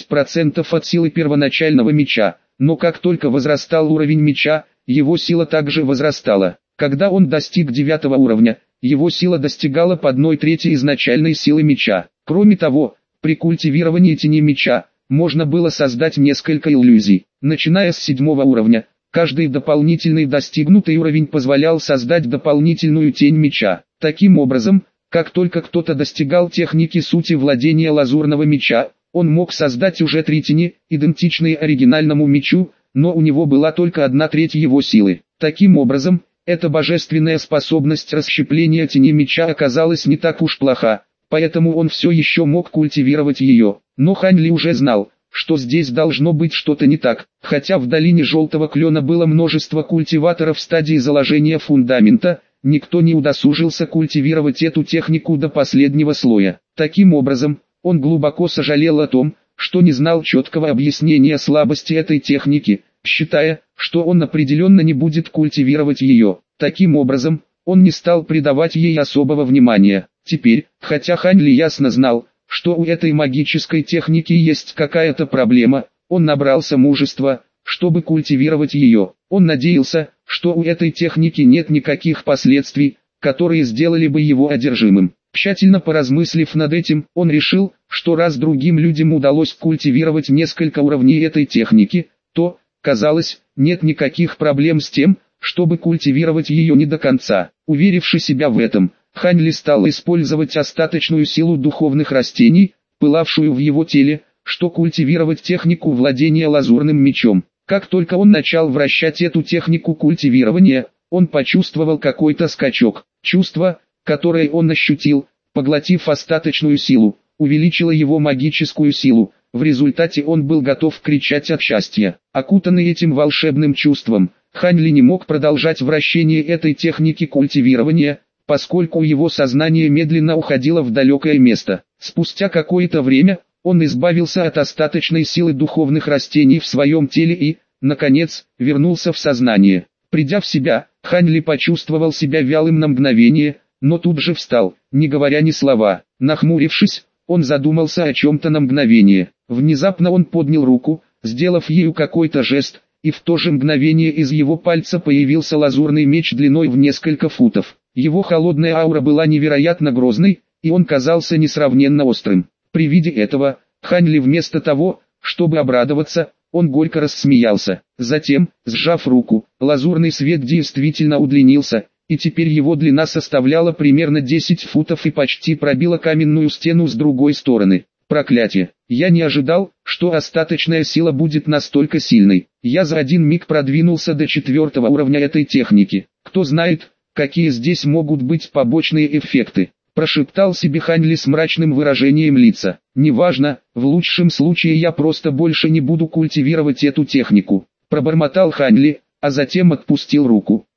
10% от силы первоначального меча, но как только возрастал уровень меча, его сила также возрастала. Когда он достиг 9 уровня, его сила достигала по 1/3 изначальной силы меча. Кроме того, при культивировании тени меча, можно было создать несколько иллюзий. Начиная с 7 уровня, каждый дополнительный достигнутый уровень позволял создать дополнительную тень меча. Таким образом, как только кто-то достигал техники сути владения лазурного меча, он мог создать уже 3 тени, идентичные оригинальному мечу, но у него была только 1/3 его силы. Таким образом, эта божественная способность расщепления тени меча оказалась не так уж плоха, поэтому он все еще мог культивировать ее. Но Хань Ли уже знал, что здесь должно быть что-то не так. Хотя в долине Желтого Клена было множество культиваторов в стадии заложения фундамента, никто не удосужился культивировать эту технику до последнего слоя. Таким образом, он глубоко сожалел о том, что не знал четкого объяснения слабости этой техники, считая, что он определенно не будет культивировать ее. Таким образом, он не стал придавать ей особого внимания. Теперь, хотя Хань Ли ясно знал, что у этой магической техники есть какая-то проблема, он набрался мужества, чтобы культивировать ее. Он надеялся, что у этой техники нет никаких последствий, которые сделали бы его одержимым. Тщательно поразмыслив над этим, он решил, что раз другим людям удалось культивировать несколько уровней этой техники, то, казалось, нет никаких проблем с тем, чтобы культивировать ее не до конца. Уверивши себя в этом, Хань Ли стал использовать остаточную силу духовных растений, пылавшую в его теле, что культивировать технику владения лазурным мечом. Как только он начал вращать эту технику культивирования, он почувствовал какой-то скачок. Чувство, которое он ощутил, поглотив остаточную силу, увеличило его магическую силу. В результате он был готов кричать от счастья. Окутанный этим волшебным чувством, Хань Ли не мог продолжать вращение этой техники культивирования, поскольку его сознание медленно уходило в далекое место. Спустя какое-то время, он избавился от остаточной силы духовных растений в своем теле и, наконец, вернулся в сознание. Придя в себя, Хань Ли почувствовал себя вялым на мгновение, но тут же встал, не говоря ни слова. Нахмурившись, он задумался о чем-то на мгновение. Внезапно он поднял руку, сделав ею какой-то жест, и в то же мгновение из его пальца появился лазурный меч длиной в несколько футов. Его холодная аура была невероятно грозной, и он казался несравненно острым. При виде этого, Хань Ли вместо того, чтобы обрадоваться, он горько рассмеялся. Затем, сжав руку, лазурный свет действительно удлинился, и теперь его длина составляла примерно 10 футов и почти пробила каменную стену с другой стороны. Проклятие! Я не ожидал, что остаточная сила будет настолько сильной. Я за один миг продвинулся до 4 уровня этой техники. Кто знает, какие здесь могут быть побочные эффекты. Прошептал себе Хань Ли с мрачным выражением лица. Неважно, в лучшем случае я просто больше не буду культивировать эту технику. Пробормотал Хань Ли, а затем отпустил руку.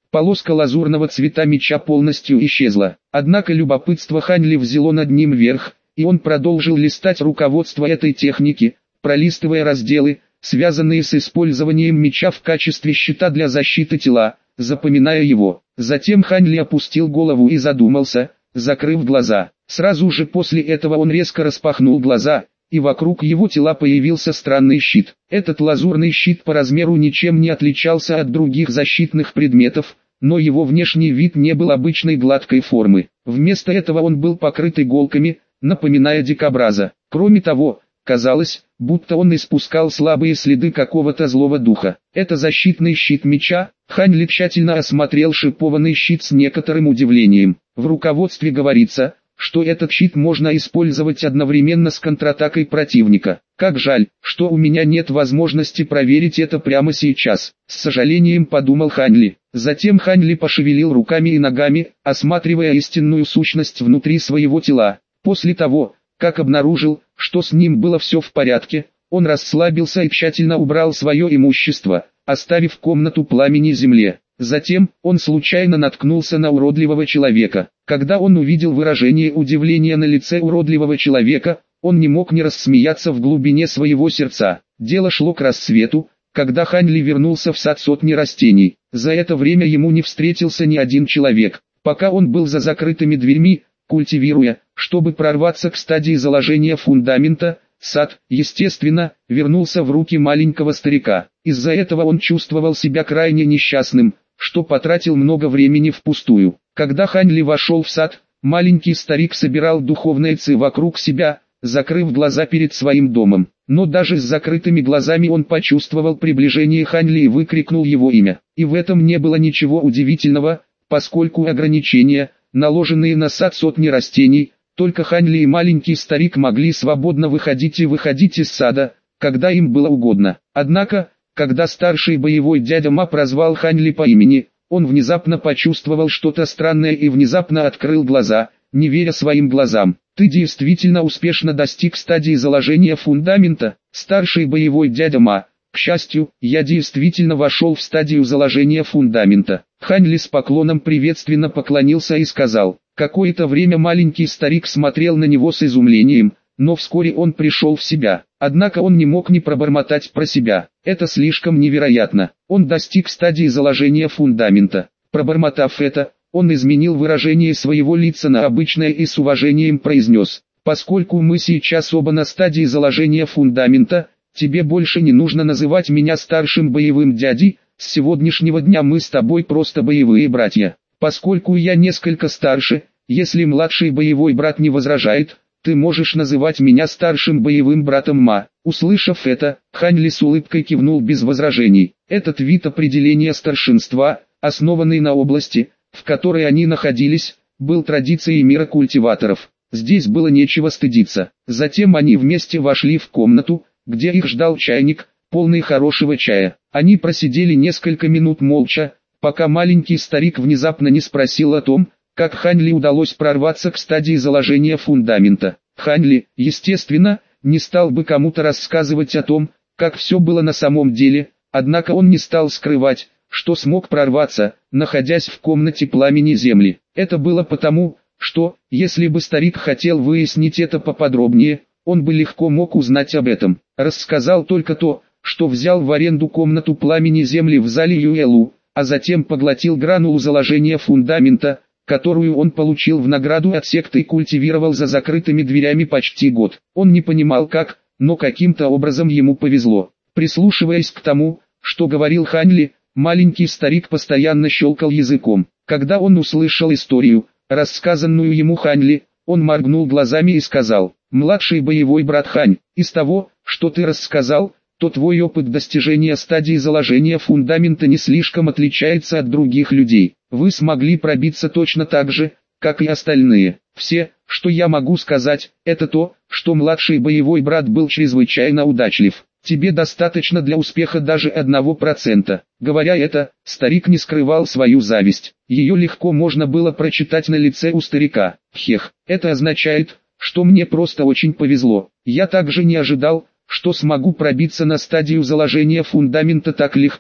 Полоска лазурного цвета меча полностью исчезла. Однако любопытство Хань Ли взяло над ним верх, и он продолжил листать руководство этой техники, пролистывая разделы, связанные с использованием меча в качестве щита для защиты тела, запоминая его. Затем Хань Ли опустил голову и задумался, закрыв глаза. Сразу же после этого он резко распахнул глаза, и вокруг его тела появился странный щит. Этот лазурный щит по размеру ничем не отличался от других защитных предметов, но его внешний вид не был обычной гладкой формы. Вместо этого он был покрыт иголками, напоминая дикобраза. Кроме того, казалось, будто он испускал слабые следы какого-то злого духа. Это защитный щит меча. Хань Ли тщательно осмотрел шипованный щит с некоторым удивлением. В руководстве говорится, что этот щит можно использовать одновременно с контратакой противника. Как жаль, что у меня нет возможности проверить это прямо сейчас, с сожалением подумал Хань Ли. Затем Хань Ли пошевелил руками и ногами, осматривая истинную сущность внутри своего тела. После того, как обнаружил, что с ним было все в порядке, он расслабился и тщательно убрал свое имущество, оставив комнату пламени земле. Затем, он случайно наткнулся на уродливого человека. Когда он увидел выражение удивления на лице уродливого человека, он не мог не рассмеяться в глубине своего сердца. Дело шло к рассвету, когда Хань Ли вернулся в сад сотни растений. За это время ему не встретился ни один человек. Пока он был за закрытыми дверьми, культивируя, чтобы прорваться к стадии заложения фундамента, сад, естественно, вернулся в руки маленького старика. Из-за этого он чувствовал себя крайне несчастным, что потратил много времени впустую. Когда Хань Ли вошел в сад, маленький старик собирал духовные ци вокруг себя, закрыв глаза перед своим домом. Но даже с закрытыми глазами он почувствовал приближение Хань Ли и выкрикнул его имя. И в этом не было ничего удивительного, поскольку ограничения, наложенные на сад сотни растений, только Хань Ли и маленький старик могли свободно выходить и выходить из сада, когда им было угодно. Однако, когда старший боевой дядя Ма прозвал Хань Ли по имени, он внезапно почувствовал что-то странное и внезапно открыл глаза, не веря своим глазам. «Ты действительно успешно достиг стадии заложения фундамента, старший боевой дядя Ма. К счастью, я действительно вошел в стадию заложения фундамента». Хань Ли с поклоном приветственно поклонился и сказал. Какое-то время маленький старик смотрел на него с изумлением, но вскоре он пришел в себя. Однако он не мог не пробормотать про себя. Это слишком невероятно. Он достиг стадии заложения фундамента. Пробормотав это, он изменил выражение своего лица на обычное и с уважением произнес. Поскольку мы сейчас оба на стадии заложения фундамента, тебе больше не нужно называть меня старшим боевым дядей, с сегодняшнего дня мы с тобой просто боевые братья. Поскольку я несколько старше, если младший боевой брат не возражает, ты можешь называть меня старшим боевым братом Ма. Услышав это, Хань Ли с улыбкой кивнул без возражений. Этот вид определения старшинства, основанный на области, в которой они находились, был традицией мира культиваторов. Здесь было нечего стыдиться. Затем они вместе вошли в комнату, где их ждал чайник, полный хорошего чая. Они просидели несколько минут молча, пока маленький старик внезапно не спросил о том, как Хань Ли удалось прорваться к стадии заложения фундамента. Хань Ли, естественно, не стал бы кому-то рассказывать о том, как все было на самом деле, однако он не стал скрывать, что смог прорваться, находясь в комнате пламени земли. Это было потому, что, если бы старик хотел выяснить это поподробнее, он бы легко мог узнать об этом. Рассказал только то, что взял в аренду комнату пламени земли в зале Юэлу, а затем поглотил гранулу заложения фундамента, которую он получил в награду от секты и культивировал за закрытыми дверями почти год. Он не понимал как, но каким-то образом ему повезло. Прислушиваясь к тому, что говорил Хань Ли, маленький старик постоянно щелкал языком. Когда он услышал историю, рассказанную ему Хань Ли, он моргнул глазами и сказал: «Младший боевой брат Хань, из того, что ты рассказал, то твой опыт достижения стадии заложения фундамента не слишком отличается от других людей. Вы смогли пробиться точно так же, как и остальные. Все, что я могу сказать, это то, что младший боевой брат был чрезвычайно удачлив. Тебе достаточно для успеха даже 1%. Говоря это, старик не скрывал свою зависть. Ее легко можно было прочитать на лице у старика. Хех, это означает, что мне просто очень повезло. Я также не ожидал, что смогу пробиться на стадию заложения фундамента так легко.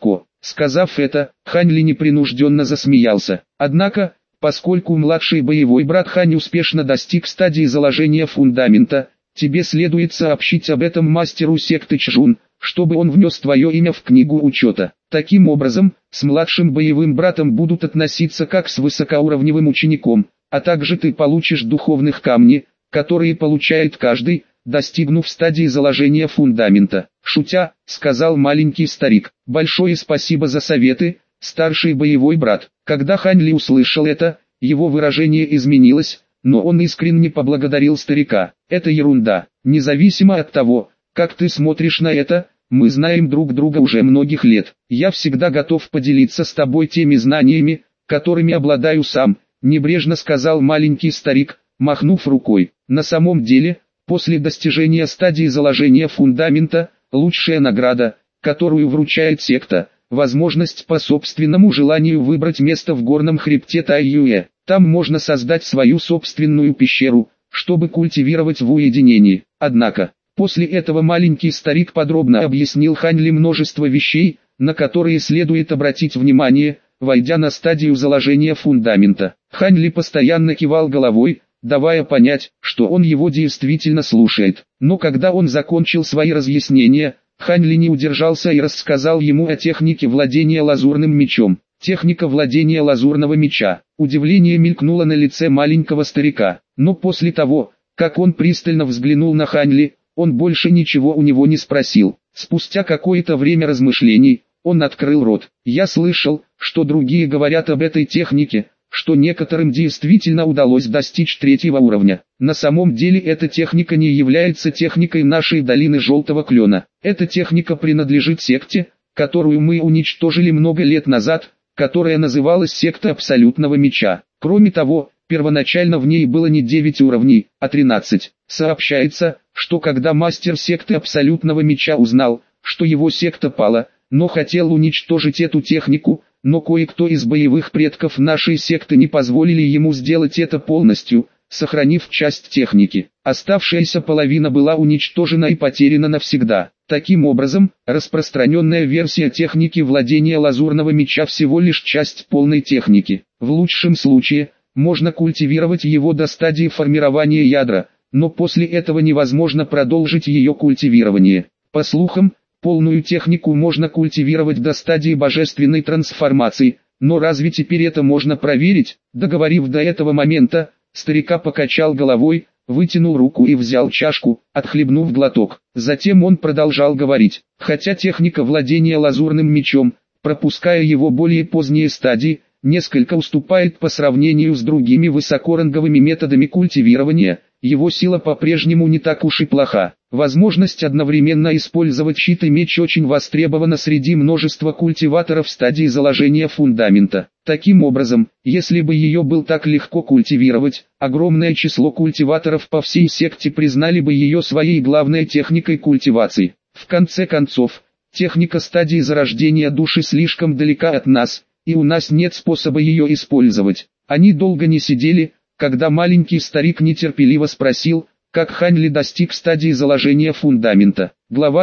Сказав это, Хань Ли непринужденно засмеялся. Однако, поскольку младший боевой брат Хань успешно достиг стадии заложения фундамента, тебе следует сообщить об этом мастеру секты Чжун, чтобы он внес твое имя в книгу учета. Таким образом, с младшим боевым братом будут относиться как с высокоуровневым учеником, а также ты получишь духовных камни, которые получает каждый, достигнув стадии заложения фундамента. Шутя, сказал маленький старик. Большое спасибо за советы, старший боевой брат. Когда Хань Ли услышал это, его выражение изменилось, но он искренне поблагодарил старика. Это ерунда. Независимо от того, как ты смотришь на это, мы знаем друг друга уже многих лет. Я всегда готов поделиться с тобой теми знаниями, которыми обладаю сам, небрежно сказал маленький старик, махнув рукой. На самом деле, после достижения стадии заложения фундамента, лучшая награда, которую вручает секта, возможность по собственному желанию выбрать место в горном хребте Тайюэ. Там можно создать свою собственную пещеру, чтобы культивировать в уединении. Однако, после этого маленький старик подробно объяснил Хань Ли множество вещей, на которые следует обратить внимание, войдя на стадию заложения фундамента. Хань Ли постоянно кивал головой, давая понять, что он его действительно слушает. Но когда он закончил свои разъяснения, Хань Ли не удержался и рассказал ему о технике владения лазурным мечом. Техника владения лазурного меча. Удивление мелькнуло на лице маленького старика, но после того, как он пристально взглянул на Хань Ли, он больше ничего у него не спросил. Спустя какое-то время размышлений, он открыл рот. Я слышал, что другие говорят об этой технике, что некоторым действительно удалось достичь 3-го уровня. На самом деле эта техника не является техникой нашей долины Желтого Клена. Эта техника принадлежит секте, которую мы уничтожили много лет назад, которая называлась секта Абсолютного Меча. Кроме того, первоначально в ней было не 9 уровней, а 13. Сообщается, что когда мастер секты Абсолютного Меча узнал, что его секта пала, но хотел уничтожить эту технику, но кое-кто из боевых предков нашей секты не позволили ему сделать это полностью, сохранив часть техники. Оставшаяся половина была уничтожена и потеряна навсегда. Таким образом, распространенная версия техники владения лазурного меча всего лишь часть полной техники. В лучшем случае, можно культивировать его до стадии формирования ядра, но после этого невозможно продолжить ее культивирование. По слухам, полную технику можно культивировать до стадии божественной трансформации, но разве теперь это можно проверить? Договорив до этого момента, старика покачал головой, вытянул руку и взял чашку, отхлебнув глоток. Затем он продолжал говорить. Хотя техника владения лазурным мечом, пропуская его более поздние стадии, несколько уступает по сравнению с другими высокоранговыми методами культивирования, его сила по-прежнему не так уж и плоха. Возможность одновременно использовать щит и меч очень востребована среди множества культиваторов стадии заложения фундамента. Таким образом, если бы ее было так легко культивировать, огромное число культиваторов по всей секте признали бы ее своей главной техникой культивации. В конце концов, техника стадии зарождения души слишком далека от нас, и у нас нет способа ее использовать. Они долго не сидели, когда маленький старик нетерпеливо спросил, как Хань Ли достиг стадии заложения фундамента. Глава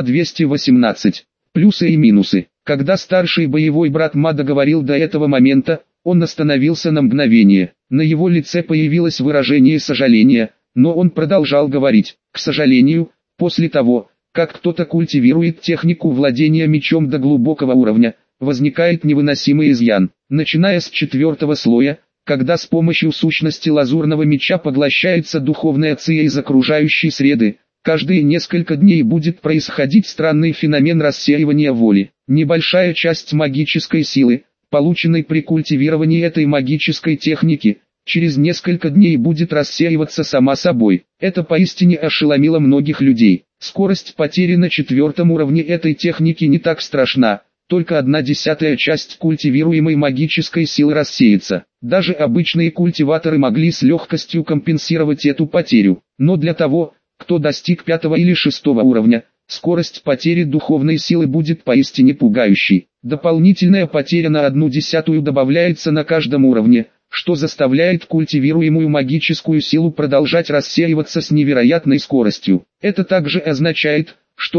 218. Плюсы и минусы. Когда старший боевой брат Ма договорил до этого момента, он остановился на мгновение. На его лице появилось выражение сожаления, но он продолжал говорить. К сожалению, после того, как кто-то культивирует технику владения мечом до глубокого уровня, возникает невыносимый изъян. Начиная с 4-го слоя, когда с помощью сущности лазурного меча поглощается духовная ци из окружающей среды, каждые несколько дней будет происходить странный феномен рассеивания воли. Небольшая часть магической силы, полученной при культивировании этой магической техники, через несколько дней будет рассеиваться сама собой. Это поистине ошеломило многих людей. Скорость потери на 4-м уровне этой техники не так страшна. Только 1/10 часть культивируемой магической силы рассеется. Даже обычные культиваторы могли с легкостью компенсировать эту потерю. Но для того, кто достиг 5-го или 6-го уровня, скорость потери духовной силы будет поистине пугающей. Дополнительная потеря на 1/10 добавляется на каждом уровне, что заставляет культивируемую магическую силу продолжать рассеиваться с невероятной скоростью. Это также означает, что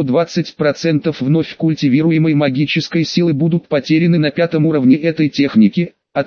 20% вновь культивируемой магической силы будут потеряны на 5-м уровне этой техники, а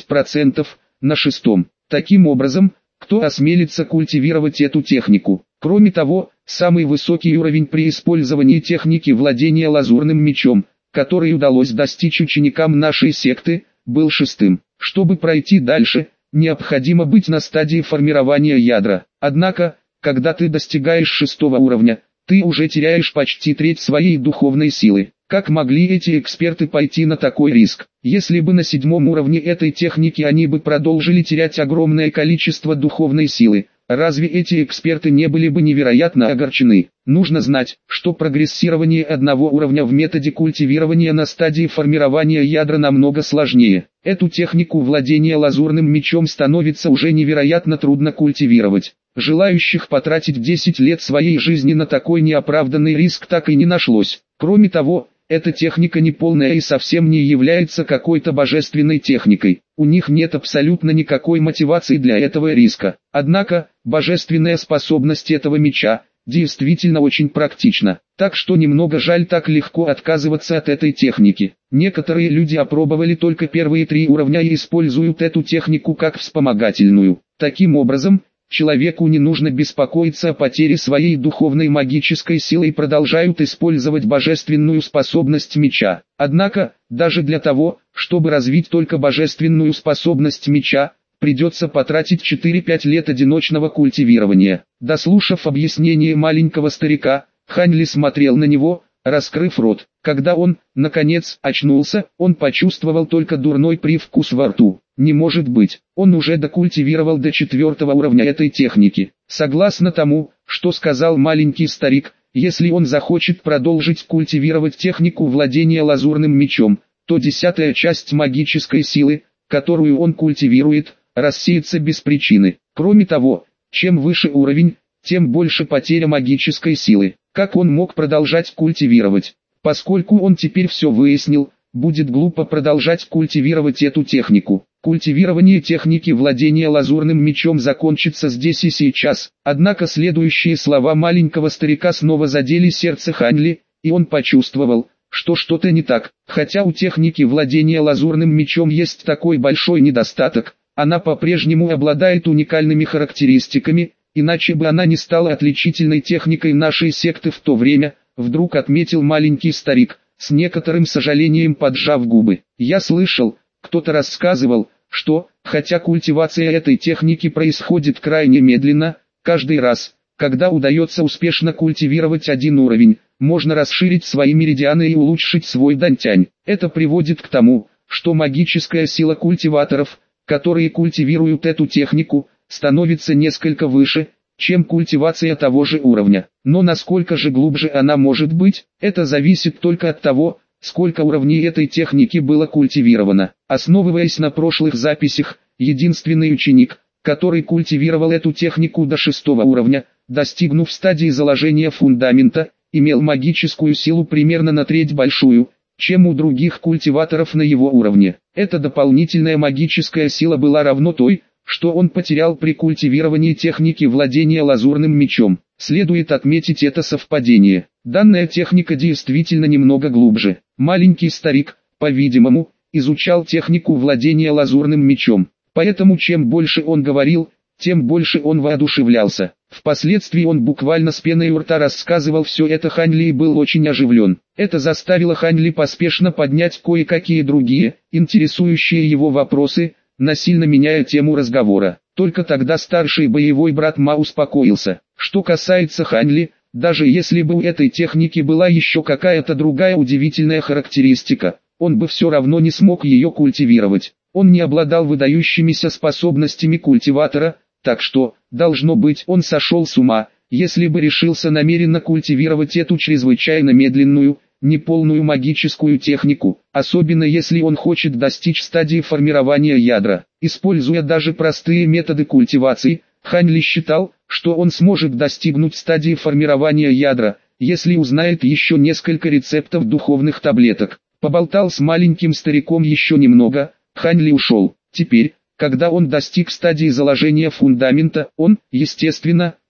30% на 6-м. Таким образом, кто осмелится культивировать эту технику? Кроме того, самый высокий уровень при использовании техники владения лазурным мечом, который удалось достичь ученикам нашей секты, был 6-м. Чтобы пройти дальше, необходимо быть на стадии формирования ядра. Однако, когда ты достигаешь 6-го уровня, ты уже теряешь почти треть своей духовной силы. Как могли эти эксперты пойти на такой риск? Если бы на 7-м уровне этой техники они бы продолжили терять огромное количество духовной силы, разве эти эксперты не были бы невероятно огорчены? Нужно знать, что прогрессирование одного уровня в методе культивирования на стадии формирования ядра намного сложнее. Эту технику владения лазурным мечом становится уже невероятно трудно культивировать. Желающих потратить 10 лет своей жизни на такой неоправданный риск так и не нашлось. Кроме того, эта техника неполная и совсем не является какой-то божественной техникой. У них нет абсолютно никакой мотивации для этого риска. Однако, божественная способность этого меча действительно очень практична. Так что немного жаль так легко отказываться от этой техники. Некоторые люди опробовали только первые 3 уровня и используют эту технику как вспомогательную. Таким образом, человеку не нужно беспокоиться о потере своей духовной магической силы и продолжают использовать божественную способность меча. Однако, даже для того, чтобы развить только божественную способность меча, придется потратить 4-5 лет одиночного культивирования. Дослушав объяснение маленького старика, Ханли смотрел на него, раскрыв рот. Когда он, наконец, очнулся, он почувствовал только дурной привкус во рту. Не может быть, он уже докультивировал до 4-го уровня этой техники. Согласно тому, что сказал маленький старик, если он захочет продолжить культивировать технику владения лазурным мечом, то 10-я часть магической силы, которую он культивирует, рассеется без причины. Кроме того, чем выше уровень, тем больше потеря магической силы. Как он мог продолжать культивировать? Поскольку он теперь все выяснил, будет глупо продолжать культивировать эту технику. Культивирование техники владения лазурным мечом закончится здесь и сейчас. Однако следующие слова маленького старика снова задели сердце Ханли, и он почувствовал, что что-то не так. Хотя у техники владения лазурным мечом есть такой большой недостаток, она по-прежнему обладает уникальными характеристиками, иначе бы она не стала отличительной техникой нашей секты в то время, вдруг отметил маленький старик, с некоторым сожалением поджав губы. Я слышал, кто-то рассказывал, что, хотя культивация этой техники происходит крайне медленно, каждый раз, когда удается успешно культивировать один уровень, можно расширить свои меридианы и улучшить свой дантянь. Это приводит к тому, что магическая сила культиваторов, которые культивируют эту технику, становится несколько выше, чем культивация того же уровня. Но насколько же глубже она может быть, это зависит только от того, сколько уровней этой техники было культивировано. Основываясь на прошлых записях, единственный ученик, который культивировал эту технику до 6-го уровня, достигнув стадии заложения фундамента, имел магическую силу примерно на треть большую, чем у других культиваторов на его уровне. Эта дополнительная магическая сила была равно той, что он потерял при культивировании техники владения лазурным мечом. Следует отметить это совпадение. Данная техника действительно немного глубже. Маленький старик, по-видимому, изучал технику владения лазурным мечом. Поэтому чем больше он говорил, тем больше он воодушевлялся. Впоследствии он буквально с пеной у рта рассказывал все это Ханли и был очень оживлен. Это заставило Ханли поспешно поднять кое-какие другие, интересующие его вопросы, насильно меняя тему разговора. Только тогда старший боевой брат Ма успокоился. Что касается Ханли, даже если бы у этой техники была еще какая-то другая удивительная характеристика, он бы все равно не смог ее культивировать. Он не обладал выдающимися способностями культиватора, так что, должно быть, он сошел с ума, если бы решился намеренно культивировать эту чрезвычайно медленную, неполную магическую технику, особенно если он хочет достичь стадии формирования ядра. Используя даже простые методы культивации, Ханли считал, что он сможет достигнуть стадии формирования ядра, если узнает еще несколько рецептов духовных таблеток. Поболтал с маленьким стариком еще немного, Ханли ушел. Теперь, когда он достиг стадии заложения фундамента, он, естественно,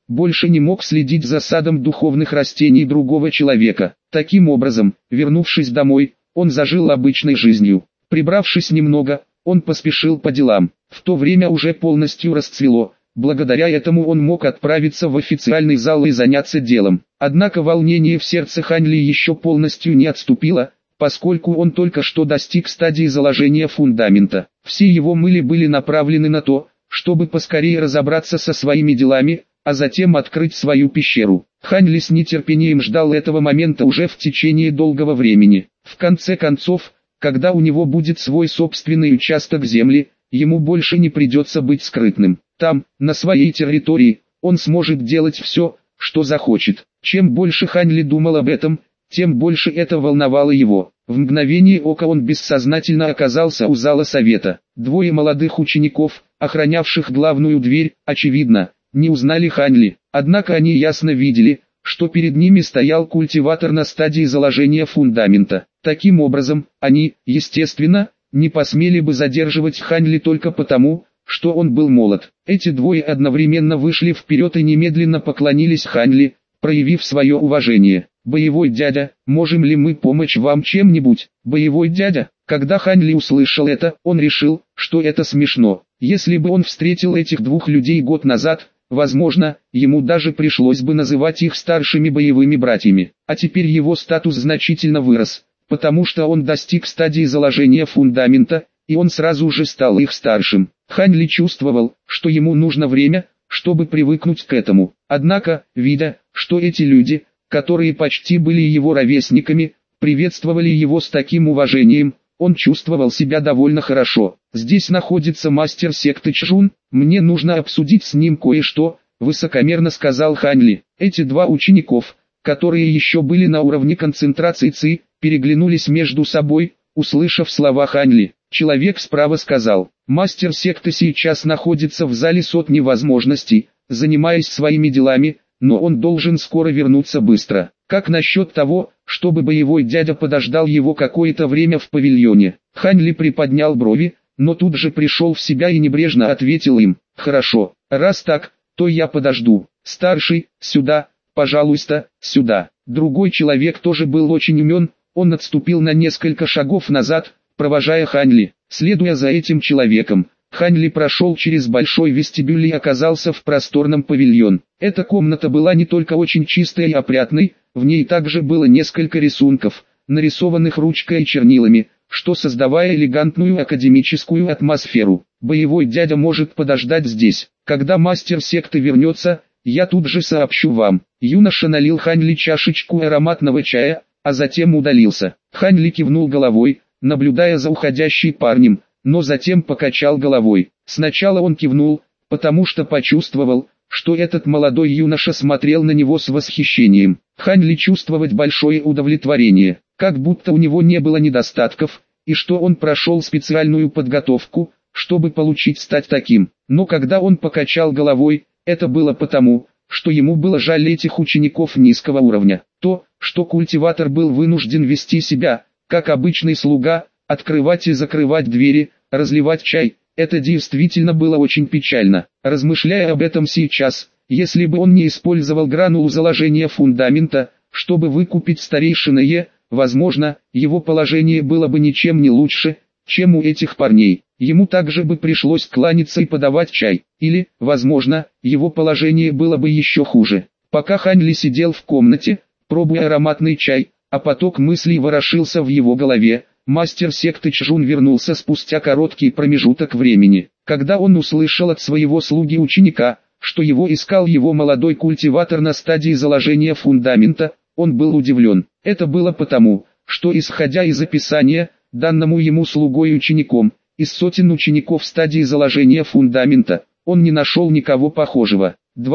больше не мог следить за садом духовных растений другого человека. Таким образом, вернувшись домой, он зажил обычной жизнью. Прибравшись немного, он поспешил по делам. В то время уже полностью расцвело. Благодаря этому он мог отправиться в официальный зал и заняться делом. Однако волнение в сердце Хань Ли еще полностью не отступило, поскольку он только что достиг стадии заложения фундамента. Все его мысли были направлены на то, чтобы поскорее разобраться со своими делами, а затем открыть свою пещеру. Хань Ли с нетерпением ждал этого момента уже в течение долгого времени. В конце концов, когда у него будет свой собственный участок земли, ему больше не придется быть скрытным. Там, на своей территории, он сможет делать все, что захочет. Чем больше Хань Ли думал об этом, тем больше это волновало его. В мгновение ока он бессознательно оказался у зала совета. Двое молодых учеников, охранявших главную дверь, очевидно, не узнали Хань Ли. Однако они ясно видели, что перед ними стоял культиватор на стадии заложения фундамента. Таким образом, они, естественно, не посмели бы задерживать Хань Ли только потому, что он был молод. Эти двое одновременно вышли вперед и немедленно поклонились Хань Ли, проявив свое уважение. «Боевой дядя, можем ли мы помочь вам чем-нибудь?» «Боевой дядя?» Когда Хань Ли услышал это, он решил, что это смешно. Если бы он встретил этих двух людей год назад, возможно, ему даже пришлось бы называть их старшими боевыми братьями. А теперь его статус значительно вырос, потому что он достиг стадии заложения фундамента, и он сразу же стал их старшим. Хань Ли чувствовал, что ему нужно время, чтобы привыкнуть к этому. Однако, видя, что эти люди, которые почти были его ровесниками, приветствовали его с таким уважением, он чувствовал себя довольно хорошо. «Здесь находится мастер секты Чжун, мне нужно обсудить с ним кое-что», высокомерно сказал Хань Ли. Эти два учеников, которые еще были на уровне концентрации Ци, переглянулись между собой, услышав слова Хань Ли. Человек справа сказал: «Мастер секты сейчас находится в зале сотни возможностей, занимаясь своими делами, но он должен скоро вернуться быстро. Как насчет того, чтобы боевой дядя подождал его какое-то время в павильоне?» Хань Ли приподнял брови, но тут же пришел в себя и небрежно ответил им: «Хорошо, раз так, то я подожду. Старший, сюда, пожалуйста, сюда». Другой человек тоже был очень умен, он отступил на несколько шагов назад, провожая Хань Ли. Следуя за этим человеком, Хань Ли прошел через большой вестибюль и оказался в просторном павильон. Эта комната была не только очень чистой и опрятной, в ней также было несколько рисунков, нарисованных ручкой и чернилами, что создавая элегантную академическую атмосферу. «Боевой дядя может подождать здесь. Когда мастер секты вернется, я тут же сообщу вам». Юноша налил Хань Ли чашечку ароматного чая, а затем удалился. Хань Ли кивнул головой, наблюдая за уходящим парнем, но затем покачал головой. Сначала он кивнул, потому что почувствовал, что этот молодой юноша смотрел на него с восхищением. Хань Ли чувствовать большое удовлетворение, как будто у него не было недостатков, и что он прошел специальную подготовку, чтобы получить стать таким. Но когда он покачал головой, это было потому, что ему было жаль этих учеников низкого уровня. То, что культиватор был вынужден вести себя, как обычный слуга, открывать и закрывать двери, разливать чай, это действительно было очень печально. Размышляя об этом сейчас, если бы он не использовал гранулу заложения фундамента, чтобы выкупить старейшиное, возможно, его положение было бы ничем не лучше, чем у этих парней. Ему также бы пришлось кланяться и подавать чай, или, возможно, его положение было бы еще хуже. Пока Хань Ли сидел в комнате, пробуя ароматный чай, а поток мыслей ворошился в его голове, мастер секты Чжун вернулся спустя короткий промежуток времени. Когда он услышал от своего слуги-ученика, что его искал его молодой культиватор на стадии заложения фундамента, он был удивлен. Это было потому, что исходя из описания, данному ему слугой-учеником, из сотен учеников стадии заложения фундамента, он не нашел никого похожего.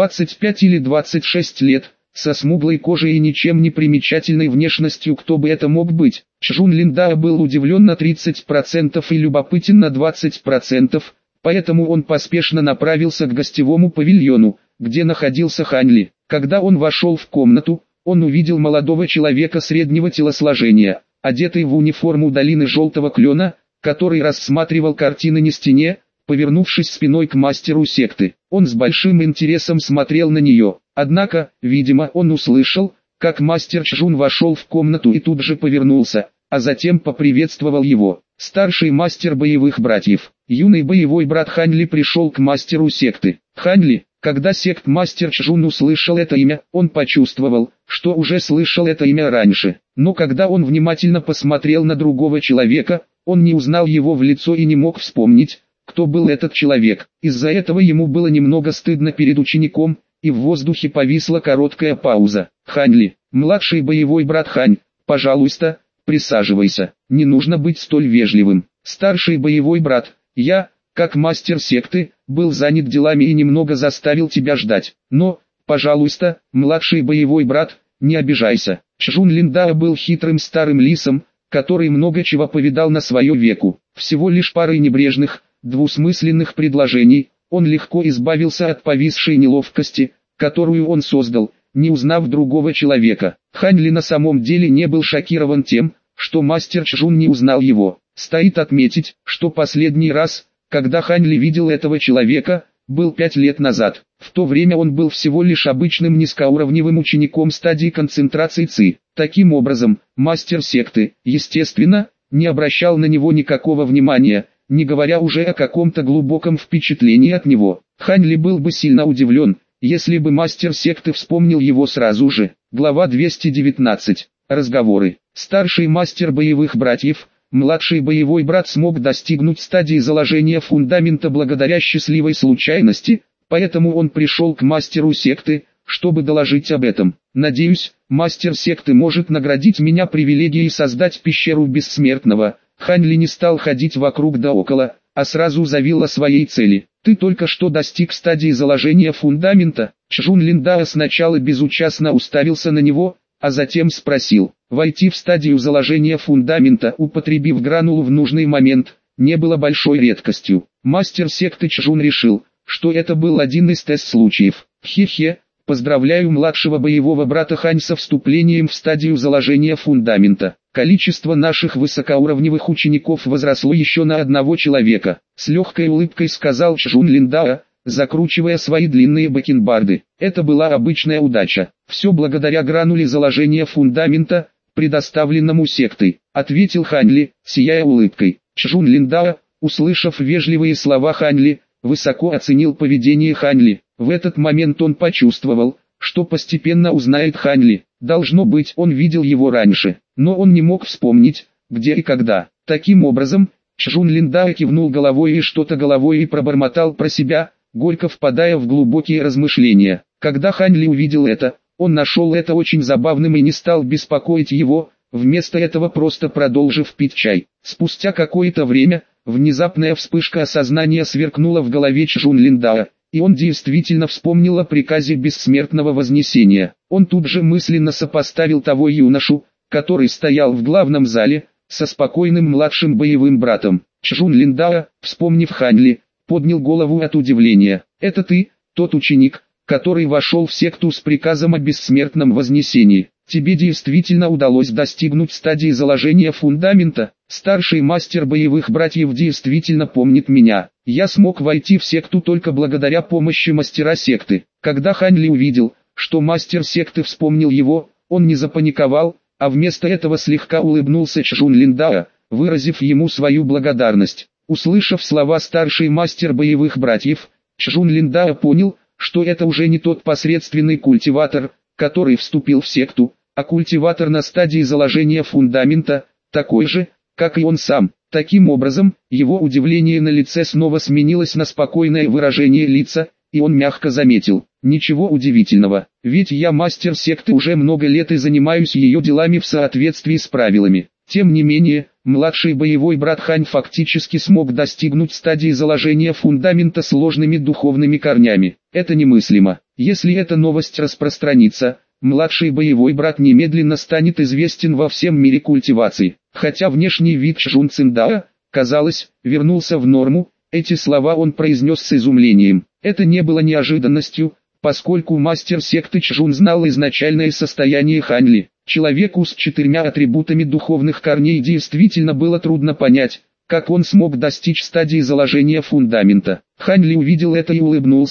25 или 26 лет, со смуглой кожей и ничем не примечательной внешностью, кто бы это мог быть. Чжун Линда был удивлен на 30% и любопытен на 20%, поэтому он поспешно направился к гостевому павильону, где находился Хань Ли. Когда он вошел в комнату, он увидел молодого человека среднего телосложения, одетый в униформу долины Желтого Клена, который рассматривал картины на стене, повернувшись спиной к мастеру секты. Он с большим интересом смотрел на нее. Однако, видимо, он услышал, как мастер Чжун вошел в комнату и тут же повернулся, а затем поприветствовал его. Старший мастер боевых братьев. Юный боевой брат Хань Ли пришел к мастеру секты. Хань Ли. Когда сект-мастер Чжун услышал это имя, он почувствовал, что уже слышал это имя раньше. Но когда он внимательно посмотрел на другого человека, он не узнал его в лицо и не мог вспомнить, кто был этот человек. Из-за этого ему было немного стыдно перед учеником, и в воздухе повисла короткая пауза. Хань Ли, младший боевой брат Хань, пожалуйста, присаживайся. Не нужно быть столь вежливым. Старший боевой брат, я, как мастер секты, был занят делами и немного заставил тебя ждать. Но, пожалуйста, младший боевой брат, не обижайся. Чжун Линдао был хитрым старым лисом, который много чего повидал на свое веку. Всего лишь парой небрежных, двусмысленных предложений, он легко избавился от повисшей неловкости, которую он создал, не узнав другого человека. Хань Ли на самом деле не был шокирован тем, что мастер Чжун не узнал его. Стоит отметить, что последний раз, когда Хань Ли видел этого человека, был 5 лет назад. В то время он был всего лишь обычным низкоуровневым учеником стадии концентрации Ци. Таким образом, мастер секты, естественно, не обращал на него никакого внимания, не говоря уже о каком-то глубоком впечатлении от него. Хань Ли был бы сильно удивлен, если бы мастер секты вспомнил его сразу же. Глава 219. Разговоры. Старший мастер боевых братьев, младший боевой брат смог достигнуть стадии заложения фундамента благодаря счастливой случайности, поэтому он пришел к мастеру секты, чтобы доложить об этом. Надеюсь, мастер секты может наградить меня привилегией создать пещеру бессмертного. Хань Ли не стал ходить вокруг да около, а сразу заявил о своей цели. Ты только что достиг стадии заложения фундамента. Чжун Линдао сначала безучастно уставился на него, а затем спросил. Войти в стадию заложения фундамента, употребив гранулу в нужный момент, не было большой редкостью. Мастер секты Чжун решил, что это был один из тест-случаев. Хе-хе, поздравляю младшего боевого брата Хань со вступлением в стадию заложения фундамента. Количество наших высокоуровневых учеников возросло еще на одного человека. С легкой улыбкой сказал Чжун Линдао, закручивая свои длинные бакенбарды. Это была обычная удача. Все благодаря грануле заложения фундамента, предоставленному сектой, ответил Хань Ли, сияя улыбкой. Чжун Линдао, услышав вежливые слова Хань Ли, высоко оценил поведение Хань Ли. В этот момент он почувствовал, что постепенно узнает Хань Ли. Должно быть, он видел его раньше, но он не мог вспомнить, где и когда. Таким образом, Чжун Линдао кивнул головой и пробормотал про себя, горько впадая в глубокие размышления. Когда Хань Ли увидел это, он нашел это очень забавным и не стал беспокоить его, вместо этого просто продолжив пить чай. Спустя какое-то время, внезапная вспышка осознания сверкнула в голове Чжун Линдао, и он действительно вспомнил о приказе бессмертного вознесения. Он тут же мысленно сопоставил того юношу, который стоял в главном зале, со спокойным младшим боевым братом. Чжун Линдао, вспомнив Хань Ли, поднял голову от удивления. «Это ты, тот ученик, который вошел в секту с приказом о бессмертном вознесении? Тебе действительно удалось достигнуть стадии заложения фундамента? Старший мастер боевых братьев действительно помнит меня. Я смог войти в секту только благодаря помощи мастера секты». Когда Хань Ли увидел, что мастер секты вспомнил его, он не запаниковал, а вместо этого слегка улыбнулся Чжун Линдао, выразив ему свою благодарность. Услышав слова старший мастер боевых братьев, Чжун Линдао понял, что это уже не тот посредственный культиватор, который вступил в секту, а культиватор на стадии заложения фундамента, такой же, как и он сам. Таким образом, его удивление на лице снова сменилось на спокойное выражение лица, и он мягко заметил: «Ничего удивительного, ведь я мастер секты уже много лет и занимаюсь ее делами в соответствии с правилами». Тем не менее, младший боевой брат Хань фактически смог достигнуть стадии заложения фундамента сложными духовными корнями. Это немыслимо. Если эта новость распространится, младший боевой брат немедленно станет известен во всем мире культивации. Хотя внешний вид Чжун Циндао, казалось, вернулся в норму, эти слова он произнес с изумлением. Это не было неожиданностью, поскольку мастер секты Чжун знал изначальное состояние Хань Ли. Человеку с 4 атрибутами духовных корней действительно было трудно понять, как он смог достичь стадии заложения фундамента. Хань Ли увидел это и улыбнулся,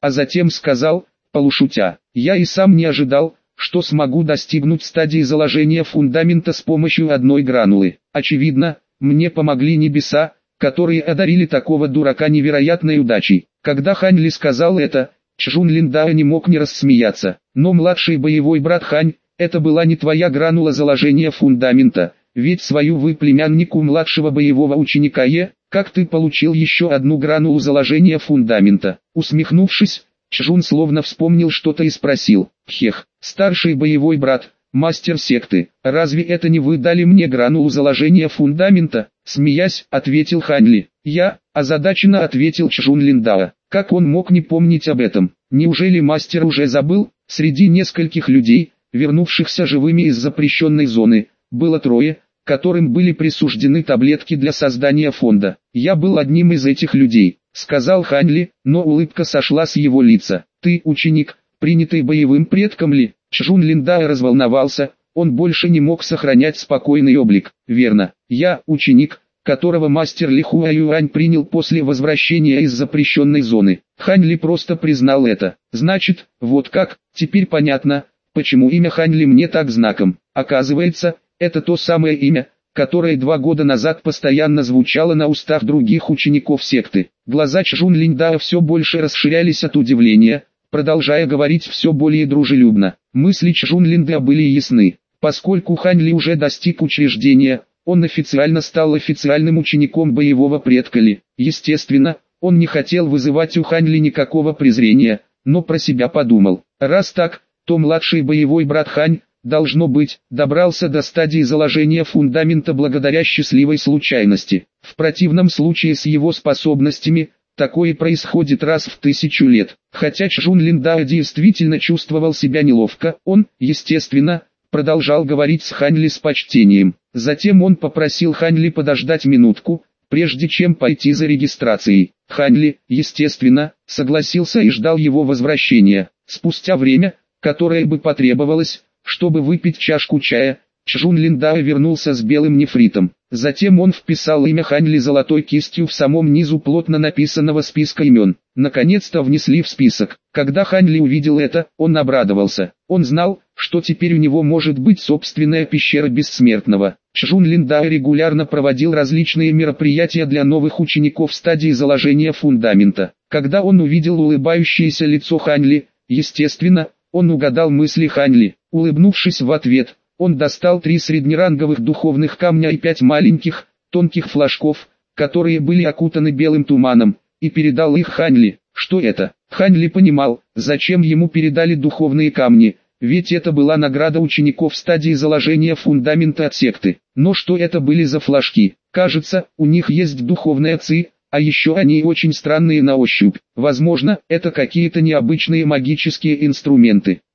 а затем сказал, полушутя: «Я и сам не ожидал, что смогу достигнуть стадии заложения фундамента с помощью одной гранулы. Очевидно, мне помогли небеса, которые одарили такого дурака невероятной удачей». Когда Хань Ли сказал это, Чжун Линдао не мог не рассмеяться. «Но младший боевой брат Хань, это была не твоя гранула заложения фундамента, ведь свою вы племяннику младшего боевого ученика как ты получил еще одну гранулу заложения фундамента?» Усмехнувшись, Чжун словно вспомнил что-то и спросил: «Хех, старший боевой брат, мастер секты, разве это не вы дали мне гранулу заложения фундамента?» Смеясь, ответил Хань Ли. «Я», озадаченно ответил Чжун Линдао. Как он мог не помнить об этом? Неужели мастер уже забыл? Среди нескольких людей, вернувшихся живыми из запрещенной зоны, было трое, которым были присуждены таблетки для создания фонда. «Я был одним из этих людей», — сказал Хань Ли, но улыбка сошла с его лица. «Ты ученик, принятый боевым предком ли?» Чжун Линдао разволновался, он больше не мог сохранять спокойный облик. «Верно, я ученик, которого мастер Ли Хуаюань принял после возвращения из запрещенной зоны». Хань Ли просто признал это. «Значит, вот как, теперь понятно, почему имя Хань Ли мне так знаком. Оказывается, это то самое имя, которое 2 года назад постоянно звучало на устах других учеников секты». Глаза Чжун Линдао все больше расширялись от удивления, продолжая говорить все более дружелюбно. Мысли Чжун Линдао были ясны. Поскольку Хань Ли уже достиг учреждения, он официально стал официальным учеником боевого предка Ли. Естественно, он не хотел вызывать у Хань Ли никакого презрения, но про себя подумал: раз так, то младший боевой брат Хань, должно быть, добрался до стадии заложения фундамента благодаря счастливой случайности. В противном случае с его способностями, такое происходит раз в 1000 лет. Хотя Чжун Линдао действительно чувствовал себя неловко, он, естественно, продолжал говорить с Хань Ли с почтением. Затем он попросил Хань Ли подождать минутку, прежде чем пойти за регистрацией. Хань Ли, естественно, согласился и ждал его возвращения. Спустя время, которое бы потребовалось, чтобы выпить чашку чая, Чжун Линдао вернулся с белым нефритом. Затем он вписал имя Хань Ли золотой кистью в самом низу плотно написанного списка имен. Наконец-то внесли в список. Когда Хань Ли увидел это, он обрадовался. Он знал, что теперь у него может быть собственная пещера бессмертного. Чжун Линдао регулярно проводил различные мероприятия для новых учеников стадии заложения фундамента. Когда он увидел улыбающееся лицо Хань Ли, естественно, он угадал мысли Хань Ли. Улыбнувшись в ответ, он достал 3 среднеранговых духовных камня и 5 маленьких, тонких флажков, которые были окутаны белым туманом, и передал их Хань Ли. Что это? Хань Ли понимал, зачем ему передали духовные камни, ведь это была награда учеников стадии заложения фундамента от секты. Но что это были за флажки? Кажется, у них есть духовная ци, а еще они очень странные на ощупь. Возможно, это какие-то необычные магические инструменты.